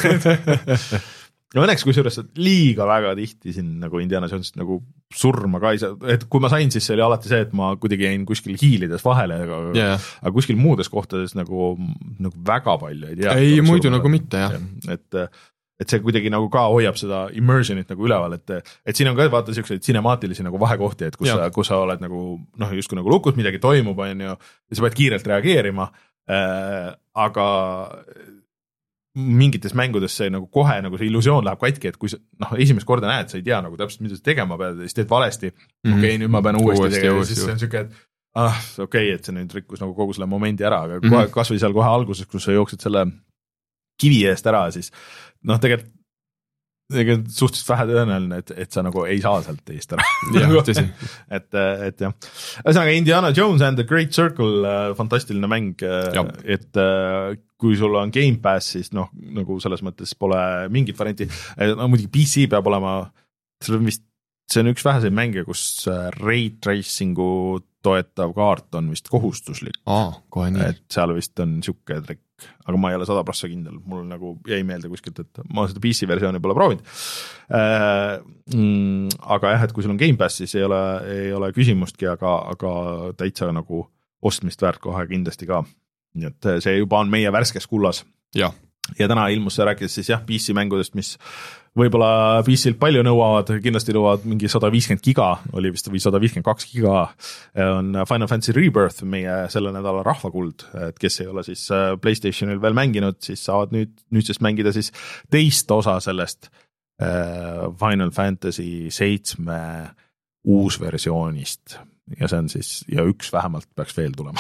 ja õnneks kui suurest liiga väga tihti siin nagu Indiana Jones'ist nagu surma ka ei saa, et kui ma sain, siis see oli alati see, et ma kuidagi jäin kuskil hiilides vahele, aga, yeah. aga kuskil muudes kohtades nagu, nagu väga palju ei tea. Ei, muidu nagu mitte, jah. Et, et see kuidagi nagu ka hoiab seda immersionit nagu üleval, et, et siin on ka vaata siukseid sinemaatilisi nagu vahekohti, et kus, sa, kus sa oled nagu noh, justkui nagu lukus midagi toimub, on ju, ja sa pead kiirelt reageerima, äh, aga mingites mängudes see nagu kohe nagu see illusioon läheb katki, et kui sa noh, esimest korda näed, sa ei tea nagu täpselt, mida sa tegema pead, siis teed valesti, okei okay,, nüüd ma pean uuesti, uuesti tegema, siis see on siuke, et ah, okei okay,, et see nüüd rikkus nagu kogu selle momendi ära, aga mm -hmm. kas või seal kohe alguses, kus sa jooksed selle kivi eest ära, siis noh, tegelikult tegelikult suhteliselt vähe tõenäoline, et, et sa nagu ei saa sealt eest ära. et, et jah. Ühesõnaga Indiana Jones and the Great Circle, fantastiline mäng, ja. Et kui sul on Game Pass, siis noh, nagu selles mõttes pole mingit varianti, no muidugi P C peab olema, see on vist, see on üks väheseid mänge, kus ray tracingu toetav kaart on vist kohustuslik. Aa, kohe nii. Et seal vist on siuke trikk, aga ma ei ole sada prossa kindel, mul nagu jäi meelde kuskilt, et ma seda P C versiooni pole proovinud. Äh, mm, aga jah, et kui sul on Game Pass, siis ei ole, ei ole küsimustki, aga, aga täitsa nagu ostmist väärt kohe kindlasti ka. Nii et see juba on meie värskes kullas. Ja, ja täna ilmus see rääkides siis jah, P C mängudest, mis võib-olla P C-lt palju nõuavad, kindlasti nõuavad mingi sada viiskümmend giga, oli vist või sada viiskümmend kaks giga, on Final Fantasy Rebirth, meie selle nädala rahvakuld, et kes ei ole siis PlayStationil veel mänginud, siis saavad nüüd, nüüdsest mängida siis teist osa sellest Final Fantasy seitsme uusversioonist ja see on siis, ja üks vähemalt peaks veel tulema.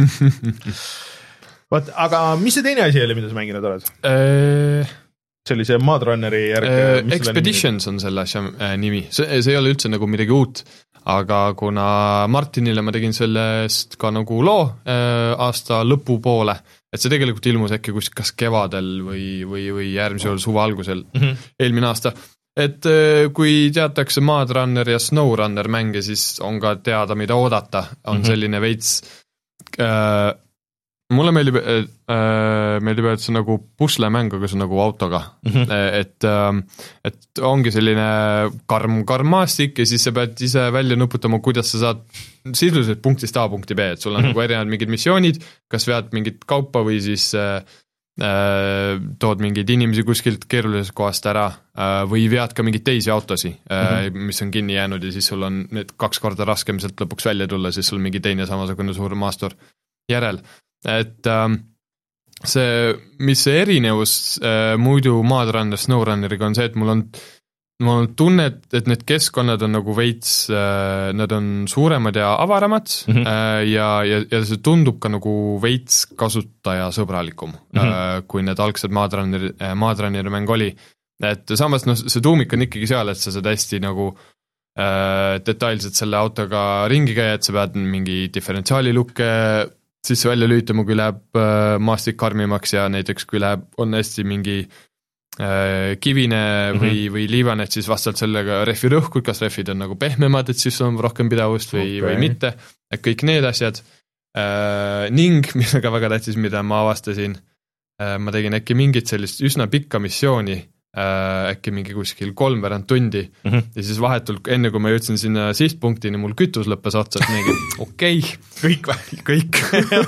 Vaat, aga mis see teine asi oli, mida sa mänginud oled? Eee... see oli see Mud Runneri järg uh, Expeditions on selle asja äh, nimi, see, see ei ole üldse nagu midagi uut, aga kuna Martinile ma tegin sellest ka nagu loo äh, aasta lõpupoole, et see tegelikult ilmus äkki kus kas kevadel või, või, või järgmisel suve algusel mm-hmm. eelmine aasta, et äh, kui teatakse Maadrunner ja Snowrunner mänge, siis on ka teada, mida oodata, on mm-hmm. selline veits äh, mulle meeldib, äh, meeldib, et see on nagu puslemäng, aga see on nagu autoga, mm-hmm. et, et ongi selline karm, karm maastik ja siis sa pead ise välja nuputama, kuidas sa saad sisuliselt punktist A punkti B, et sul on mm-hmm. nagu erinevad mingid missioonid, kas vead mingit kaupa või siis äh, tood mingeid inimesi kuskilt keerulisest kohast ära äh, või vead ka mingeid teisi autosi, mm-hmm. äh, mis on kinni jäänud ja siis sul on need kaks korda raskem sealt lõpuks välja tulla, siis sul on mingi teine samasugune suur maastur järel. Et ähm, see, mis see erinevus äh, muidu Maadrunner Snowrunneriga on see, et mul on, mul on tunne, et, et need keskkonnad on nagu veits, äh, nad on suuremad ja avaramad mm-hmm. äh, ja, ja, ja see tundub ka nagu veits kasutajasõbralikum mm-hmm. äh, kui need algsed Maadrunneri, äh, Maadrunneri mäng oli. Et samas no, see tuumik on ikkagi seal, et sa saad hästi nagu äh, detailselt selle autoga ringi käia, et sa pead mingi diferentsiaalilukke siis välja lüütama, kui läheb äh, maastik karmimaks ja näiteks kui läheb, on hästi mingi äh, kivine või, mm-hmm. või liivane, et siis vastavalt sellega rehvi rõhkud, kas rehvid on nagu pehmemad, et siis on rohkem pidavust või, okay. või mitte, et kõik need asjad äh, ning, mis on ka väga tähtis, mida ma avastasin, äh, ma tegin äkki mingit sellist üsna pikka missiooni, äh, äkki mingi kuskil kolmveerand tundi mm-hmm. ja siis vahetult, enne kui ma jõudsin sinna sihtpunktini, mul kütus lõppes otsas, mingi okei okay. kõik või? kõik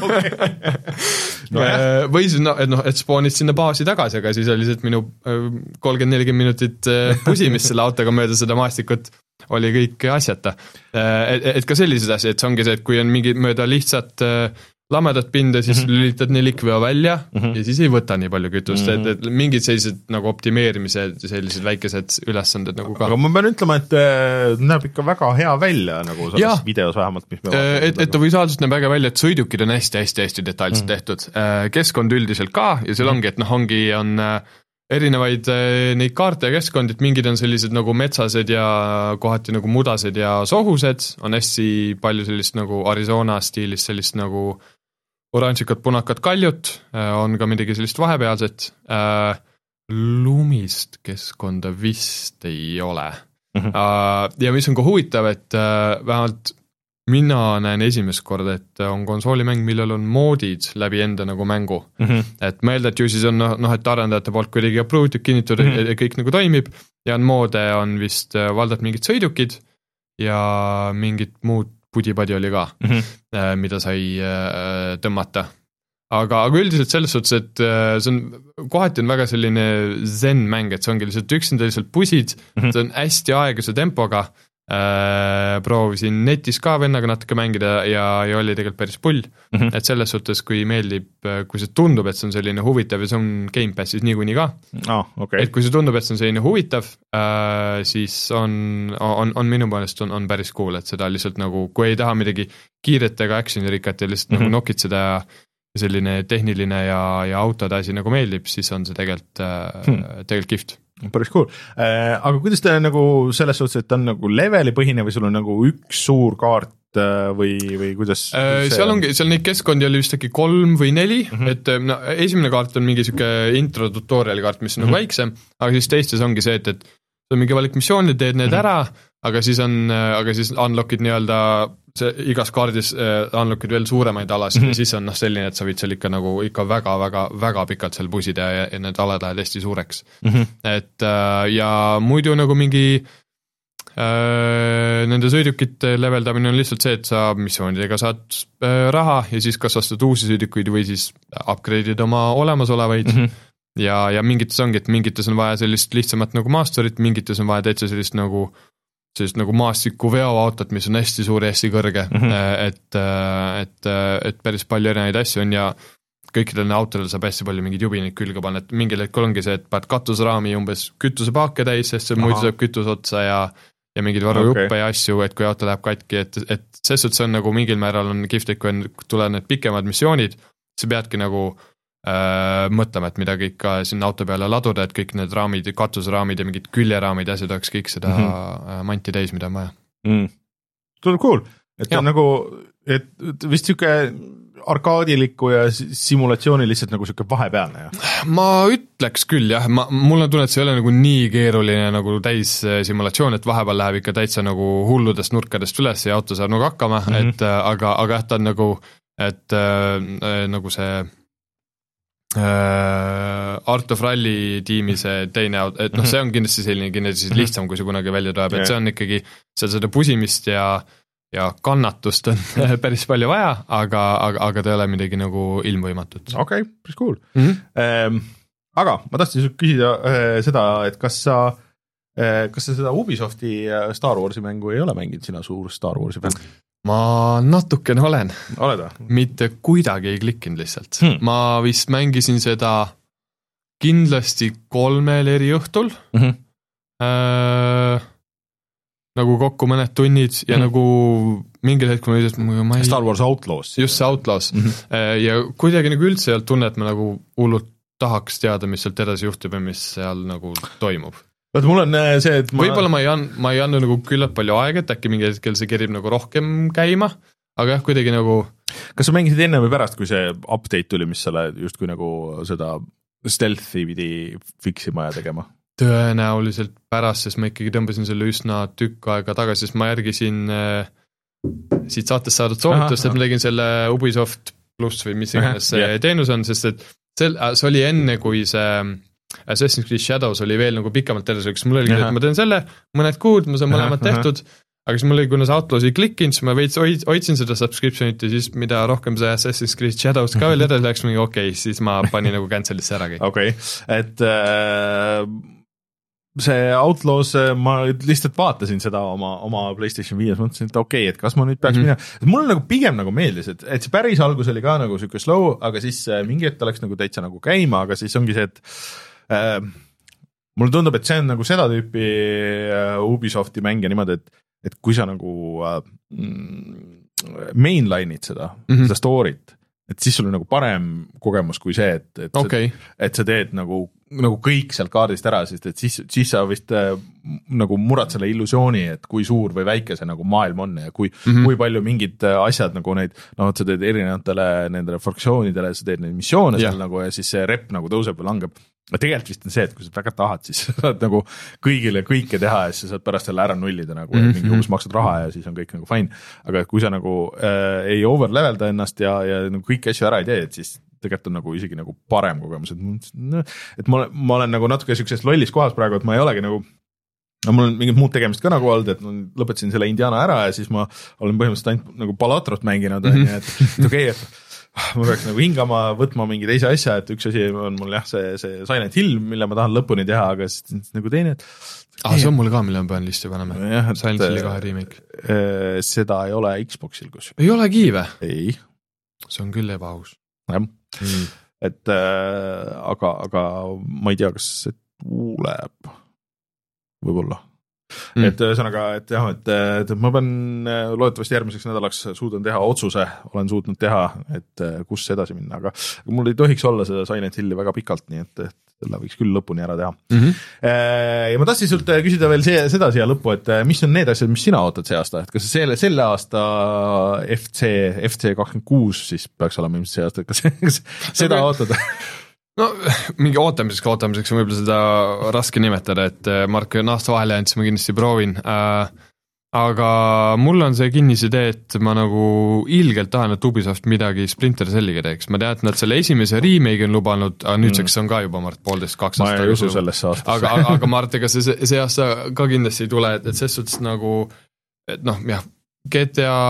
no, või siis no, et noh, et spoonid sinna baasi tagasi, aga siis oli see, et minu kolmkümmend nelikümmend minutit pusimist selle autoga mööda seda maastikut oli kõik asjata. Et, et ka sellised asjad, et see ongi see, et kui on mingi mööda lihtsat lamedat pinda, siis mm-hmm. lülitad nelikveo välja mm-hmm. ja siis ei võta nii palju kütust, mm-hmm. et, et mingid sellised nagu optimeerimised, sellised väikesed ülesanded nagu ka. Aga ma pean ütlema, et näeb ikka väga hea välja, nagu selles ja. videos vähemalt, mis me vaatame. Et, et ta visuaalselt näeb väga välja, et sõidukid on hästi-hästi-hästi detailselt mm-hmm. tehtud. Keskkond üldiselt ka ja seal ongi, et noh, ongi on erinevaid neid kaarte ja keskkond, et mingid on sellised nagu metsased ja kohati nagu mudased ja sohused, on hästi palju sellist nagu Arizona stiilis sellist nagu oranžikad, punakad kaljut, on ka midagi sellist vahepealset, lumist keskkonda vist ei ole. Mm-hmm. Ja mis on ka huvitav, et vähemalt mina näen esimest korda, et on konsoolimäng, millel on moodid läbi enda nagu mängu. Mm-hmm. Et ma eeldan, et ju siis on noh, et arendajate poolt kuidagi approved, kinnitud mm-hmm. ja kõik nagu toimib ja on moode, on vist valdalt mingid sõidukid ja mingid muud pudipadi oli ka, mm-hmm. mida sai tõmmata. Aga, aga üldiselt selles suhtes, et see on, kohati on väga selline zen mäng, et see ongi lihtsalt üksinda lihtsalt pusid, mm-hmm. see on hästi aeglase tempoga, äh, proovisin netis ka vennaga natuke mängida ja, ja oli tegelikult päris pull, mm-hmm. et selles suhtes, kui meeldib, kui see tundub, et see on selline huvitav ja see on Game Passis niikuinii ka, oh, okay. et kui see tundub, et see on selline huvitav, äh, siis on, on, on minu meelest on, on päris cool, et seda lihtsalt nagu, kui ei taha midagi kiiret ega actionirikat ja lihtsalt mm-hmm. nagu nokitseda ja selline tehniline ja, ja autode asi nagu meeldib, siis on see tegelikult, hmm. tegelikult kihvt. Päris cool. Äh, aga kuidas te nagu selles suhtes, et on nagu leveli põhine või sul on nagu üks suur kaart või, või kuidas? Äh, seal ongi, seal neid keskkondi oli vist äkki kolm või neli, mm-hmm. et no, esimene kaart on mingi siuke intro tutorial kaart, mis on mm-hmm. nagu väiksem, aga siis teistes ongi see, et, et see on mingi valik missioonid, teed need mm-hmm. ära, aga siis on, aga siis unlockid nii-öelda see igas kaardis uh, unlockid veel suuremaid alasid mm-hmm. ja siis on noh selline, et sa võid seal ikka nagu ikka väga-väga väga pikalt seal pusida ja, ja need alad lähevad hästi suureks. Mm-hmm. Et uh, ja muidu nagu mingi uh, nende sõidukite leveldamine on lihtsalt see, et sa missioonidega saad uh, raha ja siis kas ostad uusi sõidukuid või siis upgrade'id oma olemasolevaid mm-hmm. ja, ja mingites ongi, et mingites on vaja sellist lihtsamat nagu maasturit, mingites on vaja täitsa sellist nagu sellist nagu maastiku veoautot, mis on hästi suur ja hästi kõrge, mm-hmm. et, et, et päris palju erinevaid asju on ja kõikidel autodel saab hästi palju mingeid jubineid külge panna, et mingil hetkel ongi see, et paned katusraami umbes kütusepaake täis, sest see muidu saab kütus otsa ja, ja mingeid varujuppe okay. ja asju, et kui auto läheb katki, et, et selles suhtes on nagu mingil määral on kihvt, et kui on, tulevad need pikemad missioonid, sa peadki nagu äh, mõtlema, et midagi ikka sinna auto peale laduda, et kõik need raamid, katusraamid ja mingid küljeraamid ja asjad oleks kõik seda mm-hmm. manti täis, mida on vaja. Mm. tundub cool, et ja. nagu, et vist siuke arkaadiliku ja simulatsiooni lihtsalt nagu siuke vahepealne. Ja. Ma ütleks küll jah, ma, mul on tunne, et see ei ole nagu nii keeruline nagu täis simulatsioon, et vahepeal läheb ikka täitsa nagu hulludest nurkadest üles ja auto saab nagu hakkama, mm-hmm. et aga, aga jah, ta on nagu, et äh, nagu see äh, Art of Rally tiimi see teine, et noh, mm-hmm. see on kindlasti selline kindlasti lihtsam, kui see kunagi välja tuleb, et see on ikkagi seal seda pusimist ja ja kannatust on päris palju vaja, aga, aga, aga ta ei ole midagi nagu ilmvõimatut. Okei, okay, päris cool. Mm-hmm. Ähm, aga ma tahtsin küsida äh, seda, et kas sa, äh, kas sa seda Ubisofti Star Warsi mängu ei ole mänginud, sina suur Star Warsi fänn? Ma natukene olen. Oled või? Mitte kuidagi ei klikkinud lihtsalt. Hmm. Ma vist mängisin seda kindlasti kolmel eri õhtul. Mm-hmm. Äh, nagu kokku mõned tunnid ja mm. nagu mingil hetkel ma ütlesin, ma ei... Star Wars Outlaws. Just see Outlaws. Mm-hmm. Ja kuidagi nagu üldse ei olnud tunne, et ma nagu hullult tahaks teada, mis sealt edasi juhtub ja mis seal nagu toimub. Vaat mul on see, et ma... Võib-olla ma ei, an, ma ei anna nagu küllalt palju aega, et äkki mingi hetkel see kerib nagu rohkem käima, aga jah, kuidagi nagu... Kas sa mängisid enne või pärast, kui see update tuli, mis selle just kui nagu seda stealthi pidi fixima ja tegema? Tõenäoliselt pärast, sest ma ikkagi tõmbasin selle üsna tükk aega tagasi, sest ma järgisin äh, siit saatest saadud soovitust, et ma tegin selle Ubisoft pluss või mis iganes see yeah. teenus on, sest et see, see oli enne, kui see Assassin's Creed Shadows oli veel nagu pikemalt terviseks, mul oli küll, et ma teen selle, mõned kuud, ma saan mõlemad tehtud, aga siis mul oli, kuna see Outlaws ei klikkinud, siis ma veits hoidsin seda subscriptionit ja siis mida rohkem see Assassin's Creed Shadows ka veel edasi läks, mingi okei, okay, siis ma panin nagu cancelisse äragi. Okei, okay. et äh, see Outlaws, ma lihtsalt vaatasin seda oma, oma PlayStation viis, mõtlesin, et okei, okay, et kas ma nüüd peaks mm-hmm. minema, mul nagu pigem nagu meeldis, et, et see päris algus oli ka nagu siuke slow, aga siis mingi hetk läks nagu täitsa nagu käima, aga siis ongi see, et äh, mulle tundub, et see on nagu seda tüüpi äh, Ubisofti mängija niimoodi, et et kui sa nagu äh, mainline'id seda, mm-hmm. seda story't, et siis sul on nagu parem kogemus kui see, et, et, okay. et sa teed nagu, nagu kõik sealt kaardist ära, sest et siis, siis sa vist äh, nagu murad selle illusiooni, et kui suur või väike see nagu maailm on ja kui, mm-hmm. kui palju mingid asjad nagu neid, noh, et sa teed erinevatele nendele fraktsioonidele, sa teed neid missioone yeah. seal nagu ja siis see rep nagu tõuseb või langeb. Ja tegelikult vist on see, et kui sa väga tahad, siis saad nagu kõigile kõike teha ja siis sa saad pärast jälle ära nullida nagu mm-hmm. mingi uus maksad raha ja siis on kõik nagu fine. Aga kui sa nagu äh, ei overlevelda ennast ja, ja nagu kõiki asju ära ei tee, et siis tegelikult on nagu isegi nagu parem kogemus. Et, et ma, ma olen nagu natuke siukses lollis kohas praegu, et ma ei olegi nagu, no mul on mingid muud tegemist ka nagu olnud, et ma lõpetasin selle Indiana ära ja siis ma olen põhimõtteliselt ainult nagu Palatrot mänginud, mm-hmm. et, et okei, okay, et ma peaks nagu hingama, võtma mingi teise asja, et üks asi on mul jah, see, see Silent Hill, mille ma tahan lõpuni teha, aga siis nagu teine, et ah, see on mul ka, mille ma pean listi panema. Silent Hilli kahe remake. Seda ei ole Xboxil kus. Ei olegi või? Ei. See on küll ebaaus. Jah. Mm. Et äh, aga, aga ma ei tea, kas see tuleb võib-olla. Mm. Et ühesõnaga, et jah, et, et ma pean loodetavasti järgmiseks nädalaks suudan teha otsuse, olen suutnud teha, et kus edasi minna, aga mul ei tohiks olla seda Silent Hilli väga pikalt, nii et, et selle võiks küll lõpuni ära teha. Mm-hmm. Ja ma tahtsin sult küsida veel see, seda siia lõppu, et mis on need asjad, mis sina ootad see aasta, et kas selle, selle aasta F C, F C kakskümmend kuus siis peaks olema ilmselt see aasta, kas, kas seda ootad? No mingi ootamiseks, ootamiseks on võib-olla seda raske nimetada, et Mark on aasta vahele jäänud, siis ma kindlasti proovin, äh, aga mul on see kinnisidee, et ma nagu ilgelt tahan, et Ubisoft midagi Splinter Celliga teeks. Ma tean, et nad selle esimese remake on lubanud, aga nüüdseks mm. on ka juba Mart poolteist kaks aastat. Ma ei usu sellesse aastasse. Aga, aga, aga Mart, ega see, see aasta ka kindlasti ei tule, et, et ses suhtes nagu, et noh, jah, G T A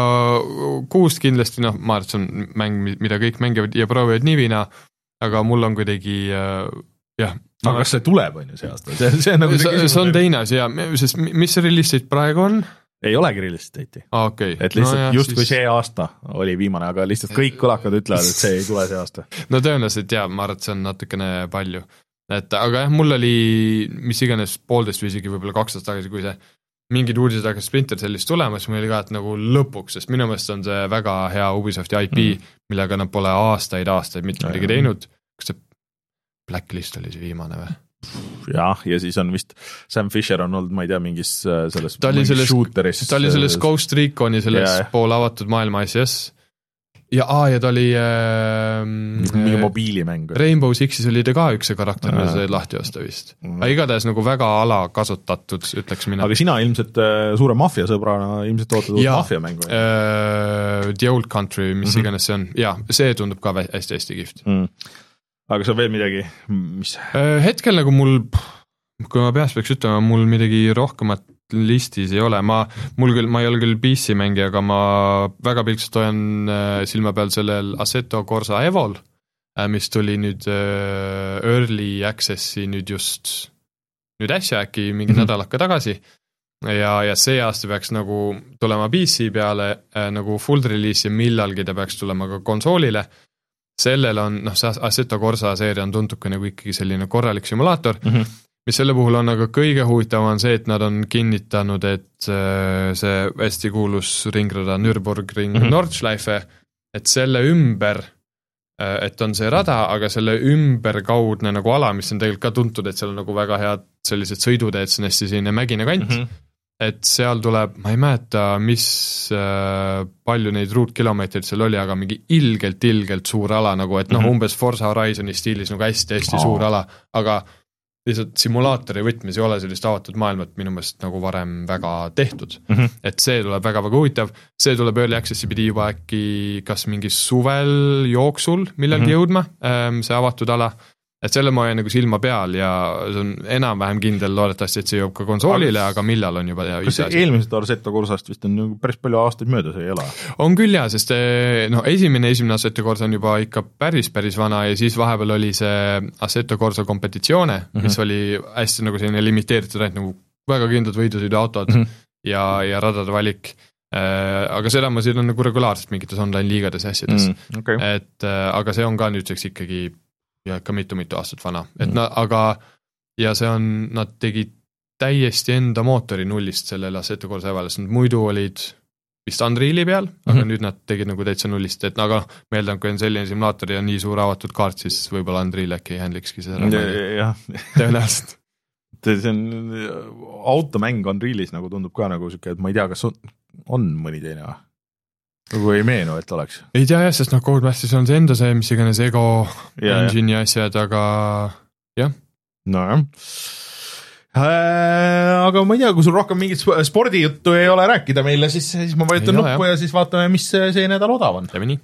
kuus kindlasti, noh, ma arvan, et see on mäng, mida kõik mängivad ja proovivad niivina, aga mul on kuidagi äh, jah. Aga kas see tuleb, on ju see aasta? See, see on, nagu see, see on teine asi, jah. Sest mis release'id praegu on? Ei olegi release'id. Ah, okay. Et lihtsalt no jah, just kui siis... see aasta oli viimane, aga lihtsalt kõik kõlakad ütlevad, et see ei tule see aasta. No tõenäoliselt jah, ma arvan, et see on natukene palju. Et, aga jah, mul oli mis iganes poolteist või isegi võib-olla kaks aastat tagasi, kui see mingid uudised hakkas Splinter Cellist tulema, siis meil oli ka, et nagu lõpuks, sest minu meelest on see väga hea Ubisofti I P, mm. millega nad pole aastaid, aastaid mitte midagi teinud. Kas see Blacklist oli see viimane või? jah, ja siis on vist Sam Fisher on olnud, ma ei tea, mingis selles ta oli selles, shooteris. Ta oli selles Ghost Reconi selles yeah. pool avatud maailma asjas. Ja, aa, ja ta oli äh, mingi mobiilimäng. Rainbow Sixis oli ta ka üks karakter, mida sai lahti osta vist. Aga igatahes nagu väga ala kasutatud, ütleks mina. Aga sina ilmselt suure mafiasõbrana ilmselt ootad uut mafiamängu. Uh, The Old Country, mis mm-hmm. iganes see on. Ja, see tundub ka hästi-hästi kihvt. Mm. Aga see on veel midagi, mis? Hetkel nagu mul, kui ma peast peaks ütlema, mul midagi rohkemat listis ei ole, ma, mul küll, ma ei ole küll P C mängi, aga ma väga pilksalt hoian silma peal sellel Assetto Corsa Evol, mis tuli nüüd Early Accessi nüüd just, nüüd äsja äkki mingi mm-hmm. nädalaka tagasi ja, ja see aasta peaks nagu tulema P C peale nagu full release ja millalgi ta peaks tulema ka konsoolile. Sellel on, noh, see Assetto Corsa seeria on tuntud ka nagu ikkagi selline korralik simulaator, mm-hmm. mis selle puhul on aga kõige huvitavam on see, et nad on kinnitanud, et see hästi kuulus ringrada Nürburgring mm-hmm. Nordschleife, et selle ümber, et on see rada, aga selle ümberkaudne nagu ala, mis on tegelikult ka tuntud, et seal on nagu väga head sellised sõiduteed, see on hästi selline mägine kant, mm-hmm. et seal tuleb, ma ei mäleta, mis äh, palju neid ruutkilomeetrid seal oli, aga mingi ilgelt, ilgelt suur ala, nagu et noh, mm-hmm. umbes Forza Horizoni stiilis nagu hästi-hästi oh. suur ala, aga lihtsalt simulaatori võtmes ei ole sellist avatud maailmat minu meelest nagu varem väga tehtud. Mm-hmm. Et see tuleb väga-väga huvitav. See tuleb Early Accessi pidi juba äkki kas mingi suvel jooksul millalgi mm-hmm. jõudma, see avatud ala. Et selle ma olen nagu silma peal ja see on enam-vähem kindel loodetavasti, et see jõuab ka konsoolile, aga millal on juba kas see eelmised Assetto Corsast vist on nagu päris palju aastaid möödas, ei ole? On küll jah, sest no, esimene esimene Assetto Corsa on juba ikka päris, päris vana ja siis vahepeal oli see Assetto Corsa kompetitsioone, mis mm-hmm. oli hästi nagu selline limiteeritud, ainult nagu väga kindlad võidusõiduautod mm-hmm. ja, ja radade valik. Aga seda ma siin on nagu regulaarselt mingites online liigades asjades. Mm, okay. Et, aga see on ka nüüdseks ikkagi ja ikka mitu-mitu aastat vana, et mm. na, aga ja see on, nad tegid täiesti enda mootori nullist sellele Assetto Corsa Evalis, nad muidu olid vist Unreali peal, aga mm-hmm. nüüd nad tegid nagu täitsa nullist, et aga meeldan, kui on selline simulaator ja nii suur avatud kaart, siis võib-olla Unreal äkki ei handlikski seda ja, tõenäoliselt. See on automäng Unrealis nagu tundub ka nagu siuke, et ma ei tea, kas on, on mõni teine või? Nagu ei meenu, et oleks. Ei tea jah, sest noh, Codemasters on see enda see, mis iganes Ego ja, engine ja asjad, aga jah. No jah. Äh, aga ma ei tea, kui sul rohkem mingit spordijuttu ei ole rääkida meile, siis, siis ma vajutan nuppu ja siis vaatame, mis see nädal odav on. Teeme nii.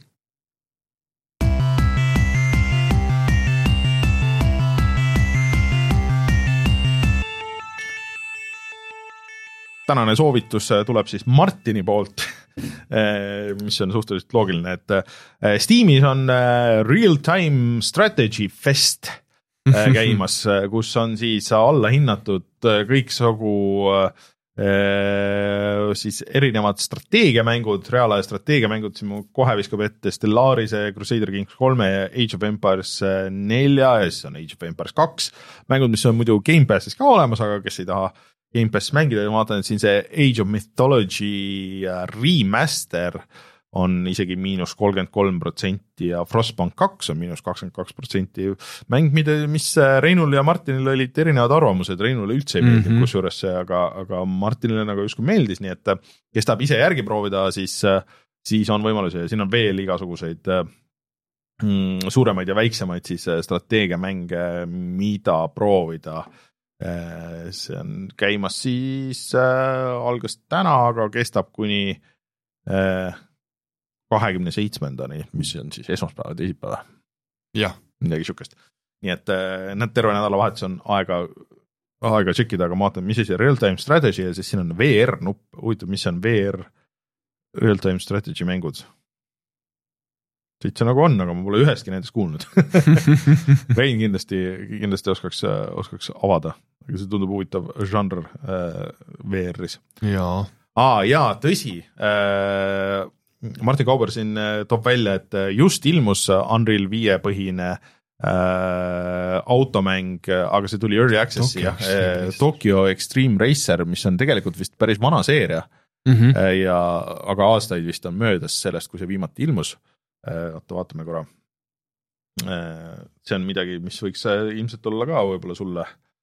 Tänane soovitus tuleb siis Martini poolt, mis on suhteliselt loogiline, et Steamis on Real-Time Strategy Fest käimas, kus on siis alla hinnatud kõiksugu siis erinevad strateegiamängud, reaalaja strateegiamängud, siin mu kohe viskab ette Stellarise, Crusader Kings kolme ja Age of Empires nelja ja siis on Age of Empires kaks mängud, mis on muidu Game Passis ka olemas, aga kes ei taha Game Pass mängida ja ma vaatan, et siin see Age of Mythology remaster on isegi miinus kolmkümmend kolm protsenti ja Frostpunk kaks on miinus kakskümmend kaks protsenti mäng, mida, mis Reinul ja Martinil olid erinevad arvamused, Reinule üldse ei meeldib mm-hmm. kusjuures see, aga, aga Martinile nagu justkui meeldis, nii et kes tahab ise järgi proovida, siis, siis on võimalusi ja siin on veel igasuguseid mm, suuremaid ja väiksemaid siis strateegiamänge, mida proovida. See on käimas siis äh, algas täna, aga kestab kuni äh, kahekümne seitsmendani, mis on siis esmaspäeva, teisipäeva. Jah. Midagi sükest. Nii et äh, need terve nädala vahetus on aega, aega tšekida, aga ma vaatan, mis see real-time strategy ja siis siin on V R nupp, huvitav, mis on V R real-time strategy mängud. Siit see nagu on, aga ma pole ühestki nendest kuulnud. Rein kindlasti, kindlasti oskaks, oskaks avada, aga see tundub huvitav žanr äh, V R-is. Jaa. Aa, jaa, tõsi. Äh, Martin Kauber siin toob välja, et just ilmus Unreal viie põhine äh, automäng, aga see tuli Early Accessi, Tokyo, ja, Tokyo Extreme Racer, mis on tegelikult vist päris vana seeria, mm-hmm. ja, aga aastaid vist on möödas sellest, kui see viimati ilmus. Oota, vaatame korra. See on midagi, mis võiks ilmselt olla ka võib-olla sulle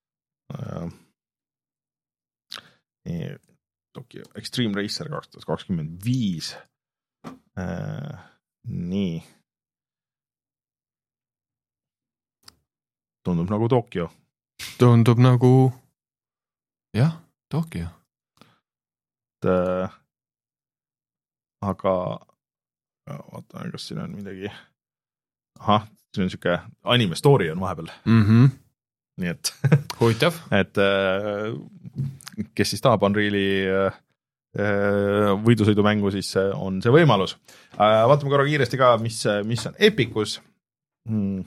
Tokyo Extreme Racer kaks tuhat kakskümmend viis. Nii. Tundub nagu Tokyo. Tundub nagu, jah, Tokyo. Et, aga vaatan, kas siin on midagi. Ahah, siin on siuke anime story on vahepeal. Mhm. Nii et huvitav. Et kes siis tahab Unreali võidusõidumängu, siis on see võimalus. Vaatame korra kiiresti ka, mis, mis on Epicus. Hmm.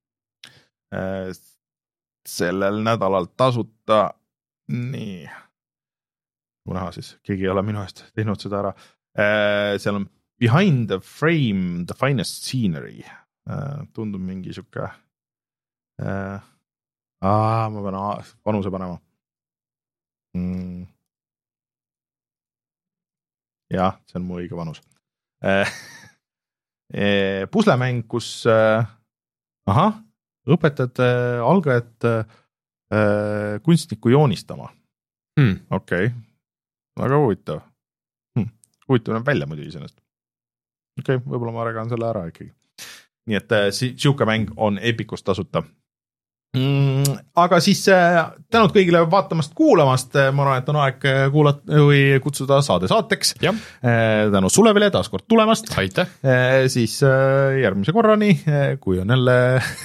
Sellel nädalal tasuta. Nii. Kui näha siis, keegi ei ole minu eest teinud seda ära. Seal on Behind the Frame, the finest scenery. Tundub mingi siuke... Aa, ma pean panuse panema. Mm. Jah, see on mu õige panus. Puslemäng, kus aha, õpetad algajat kunstniku joonistama. Hmm. Okei, okay. Väga huvitav. Hmm. Huvitav näeb välja muidu iseenesest. Okei, okay, võib-olla ma regan selle ära ikkagi. Nii et siuke mäng on Epicus tasuta. Mm, aga siis äh, tänud kõigile vaatamast, kuulamast, ma arvan, et on aeg kuulata või kutsuda saade saateks. Äh, tänu Sulevile taas kord tulemast. Aitäh. Äh, siis äh, järgmise korrani, äh, kui on jälle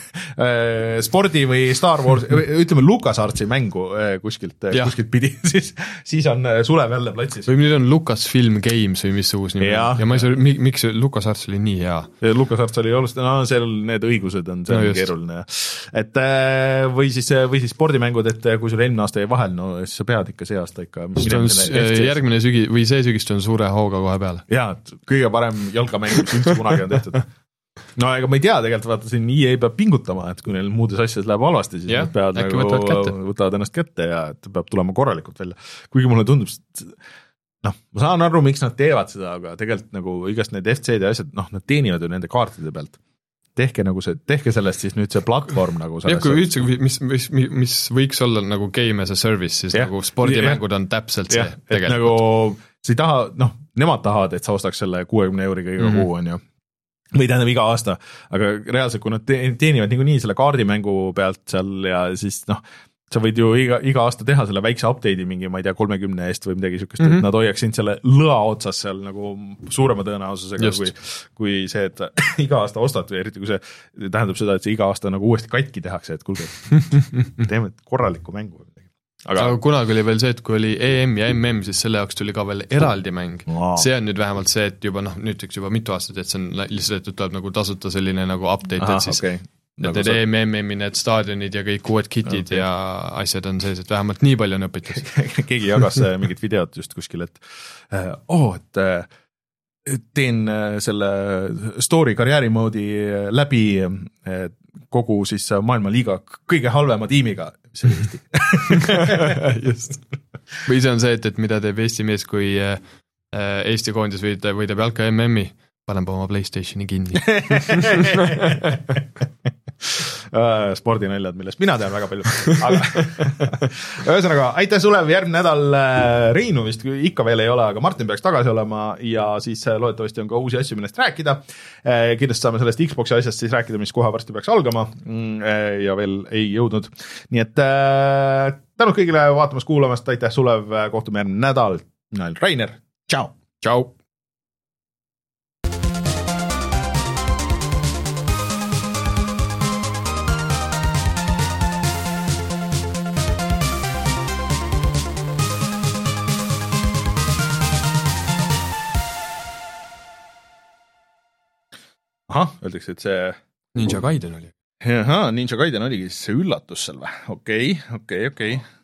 äh, spordi või Star Wars, ütleme LucasArtsi mängu äh, kuskilt, äh, kuskilt pidi, siis, siis on äh, Sulev jälle platsis. Või nüüd on Lucasfilm Games või mis uus nimi. Ja, ja ma ei saa, miks LucasArts oli nii hea? LucasArts oli olust, no seal need õigused on, see on no keeruline. Et äh, või siis, või siis spordimängud, et kui sul eelmine aasta jäi vahel, no siis sa pead ikka see aasta ikka. Järgmine sügi, või see sügist on suure hooga kohe peale. Jaa, kõige parem jalkamäng, mis üldse kunagi on tehtud. No ega ma ei tea, tegelikult vaata siin E A peab pingutama, et kui neil muudes asjades läheb halvasti, siis ja, nad peavad nagu võtavad, võtavad ennast kätte ja et peab tulema korralikult välja. Kuigi mulle tundub, noh, ma saan aru, miks nad teevad seda, aga tegelikult nagu igast need F C-d ja asjad, noh, nad teenivad ju nende kaartide pealt. Tehke nagu see, tehke sellest siis nüüd see platvorm nagu jah, kui üldse, mis, mis, mis võiks olla nagu game as a service, siis ja, nagu spordimängud on täpselt see ja, tegelikult. Nagu, sa ei taha, noh, nemad tahavad, et sa ostaks selle kuuekümne euriga iga mm-hmm. kuu, on ju. Või tähendab iga aasta, aga reaalselt, kui nad teenivad nagu nii selle kaardimängu pealt seal ja siis, noh, sa võid ju iga, iga aasta teha selle väikse update'i mingi, ma ei tea, kolmekümne eest või midagi sükest, mm-hmm. et nad hoiaks sind selle lõa otsas seal nagu suurema tõenäosusega kui, kui see, et iga aasta ostad või eriti kui see tähendab seda, et see iga aasta nagu uuesti katki tehakse, et kuulge, teeme korralikku mängu. Aga... aga kunagi oli veel see, et kui oli E M ja M M, siis selle jaoks tuli ka veel eraldi mäng. Wow. See on nüüd vähemalt see, et juba, noh, nüüdseks juba mitu aastat, et see on lihtsalt, et tuleb nagu tasuta selline nagu update, Aha, et siis okay. et need E M M-i, need staadionid ja kõik uued kitid okay. ja asjad on sees, et vähemalt nii palju on õpitud. Keegi jagas mingit videot just kuskil, et oh, et teen selle story karjäärimoodi läbi kogu siis maailma liiga kõige halvema tiimiga. See on Eesti. Just. Või see on see, et, et mida teeb Eesti mees, kui Eesti koondis võidab, võidab jalka M M-i, panen oma PlayStationi kinni. Spordinaljad, millest mina tean väga palju. Aga ühesõnaga, aitäh Sulev, järgmine nädal Reinu vist ikka veel ei ole, aga Martin peaks tagasi olema ja siis loodetavasti on ka uusi asju, millest rääkida. Kindlasti saame sellest Xboxi asjast siis rääkida, mis kohe varsti peaks algama ja veel ei jõudnud. Nii et tänud kõigile vaatamas kuulamast, aitäh Sulev, kohtume järgmine nädal. Rainer, tšau! Tšau! Ahah, öeldakse, et see... Ninja Gaiden oli. Aha, Ninja Gaiden oligi see üllatus seal või? Okei, okei, okei.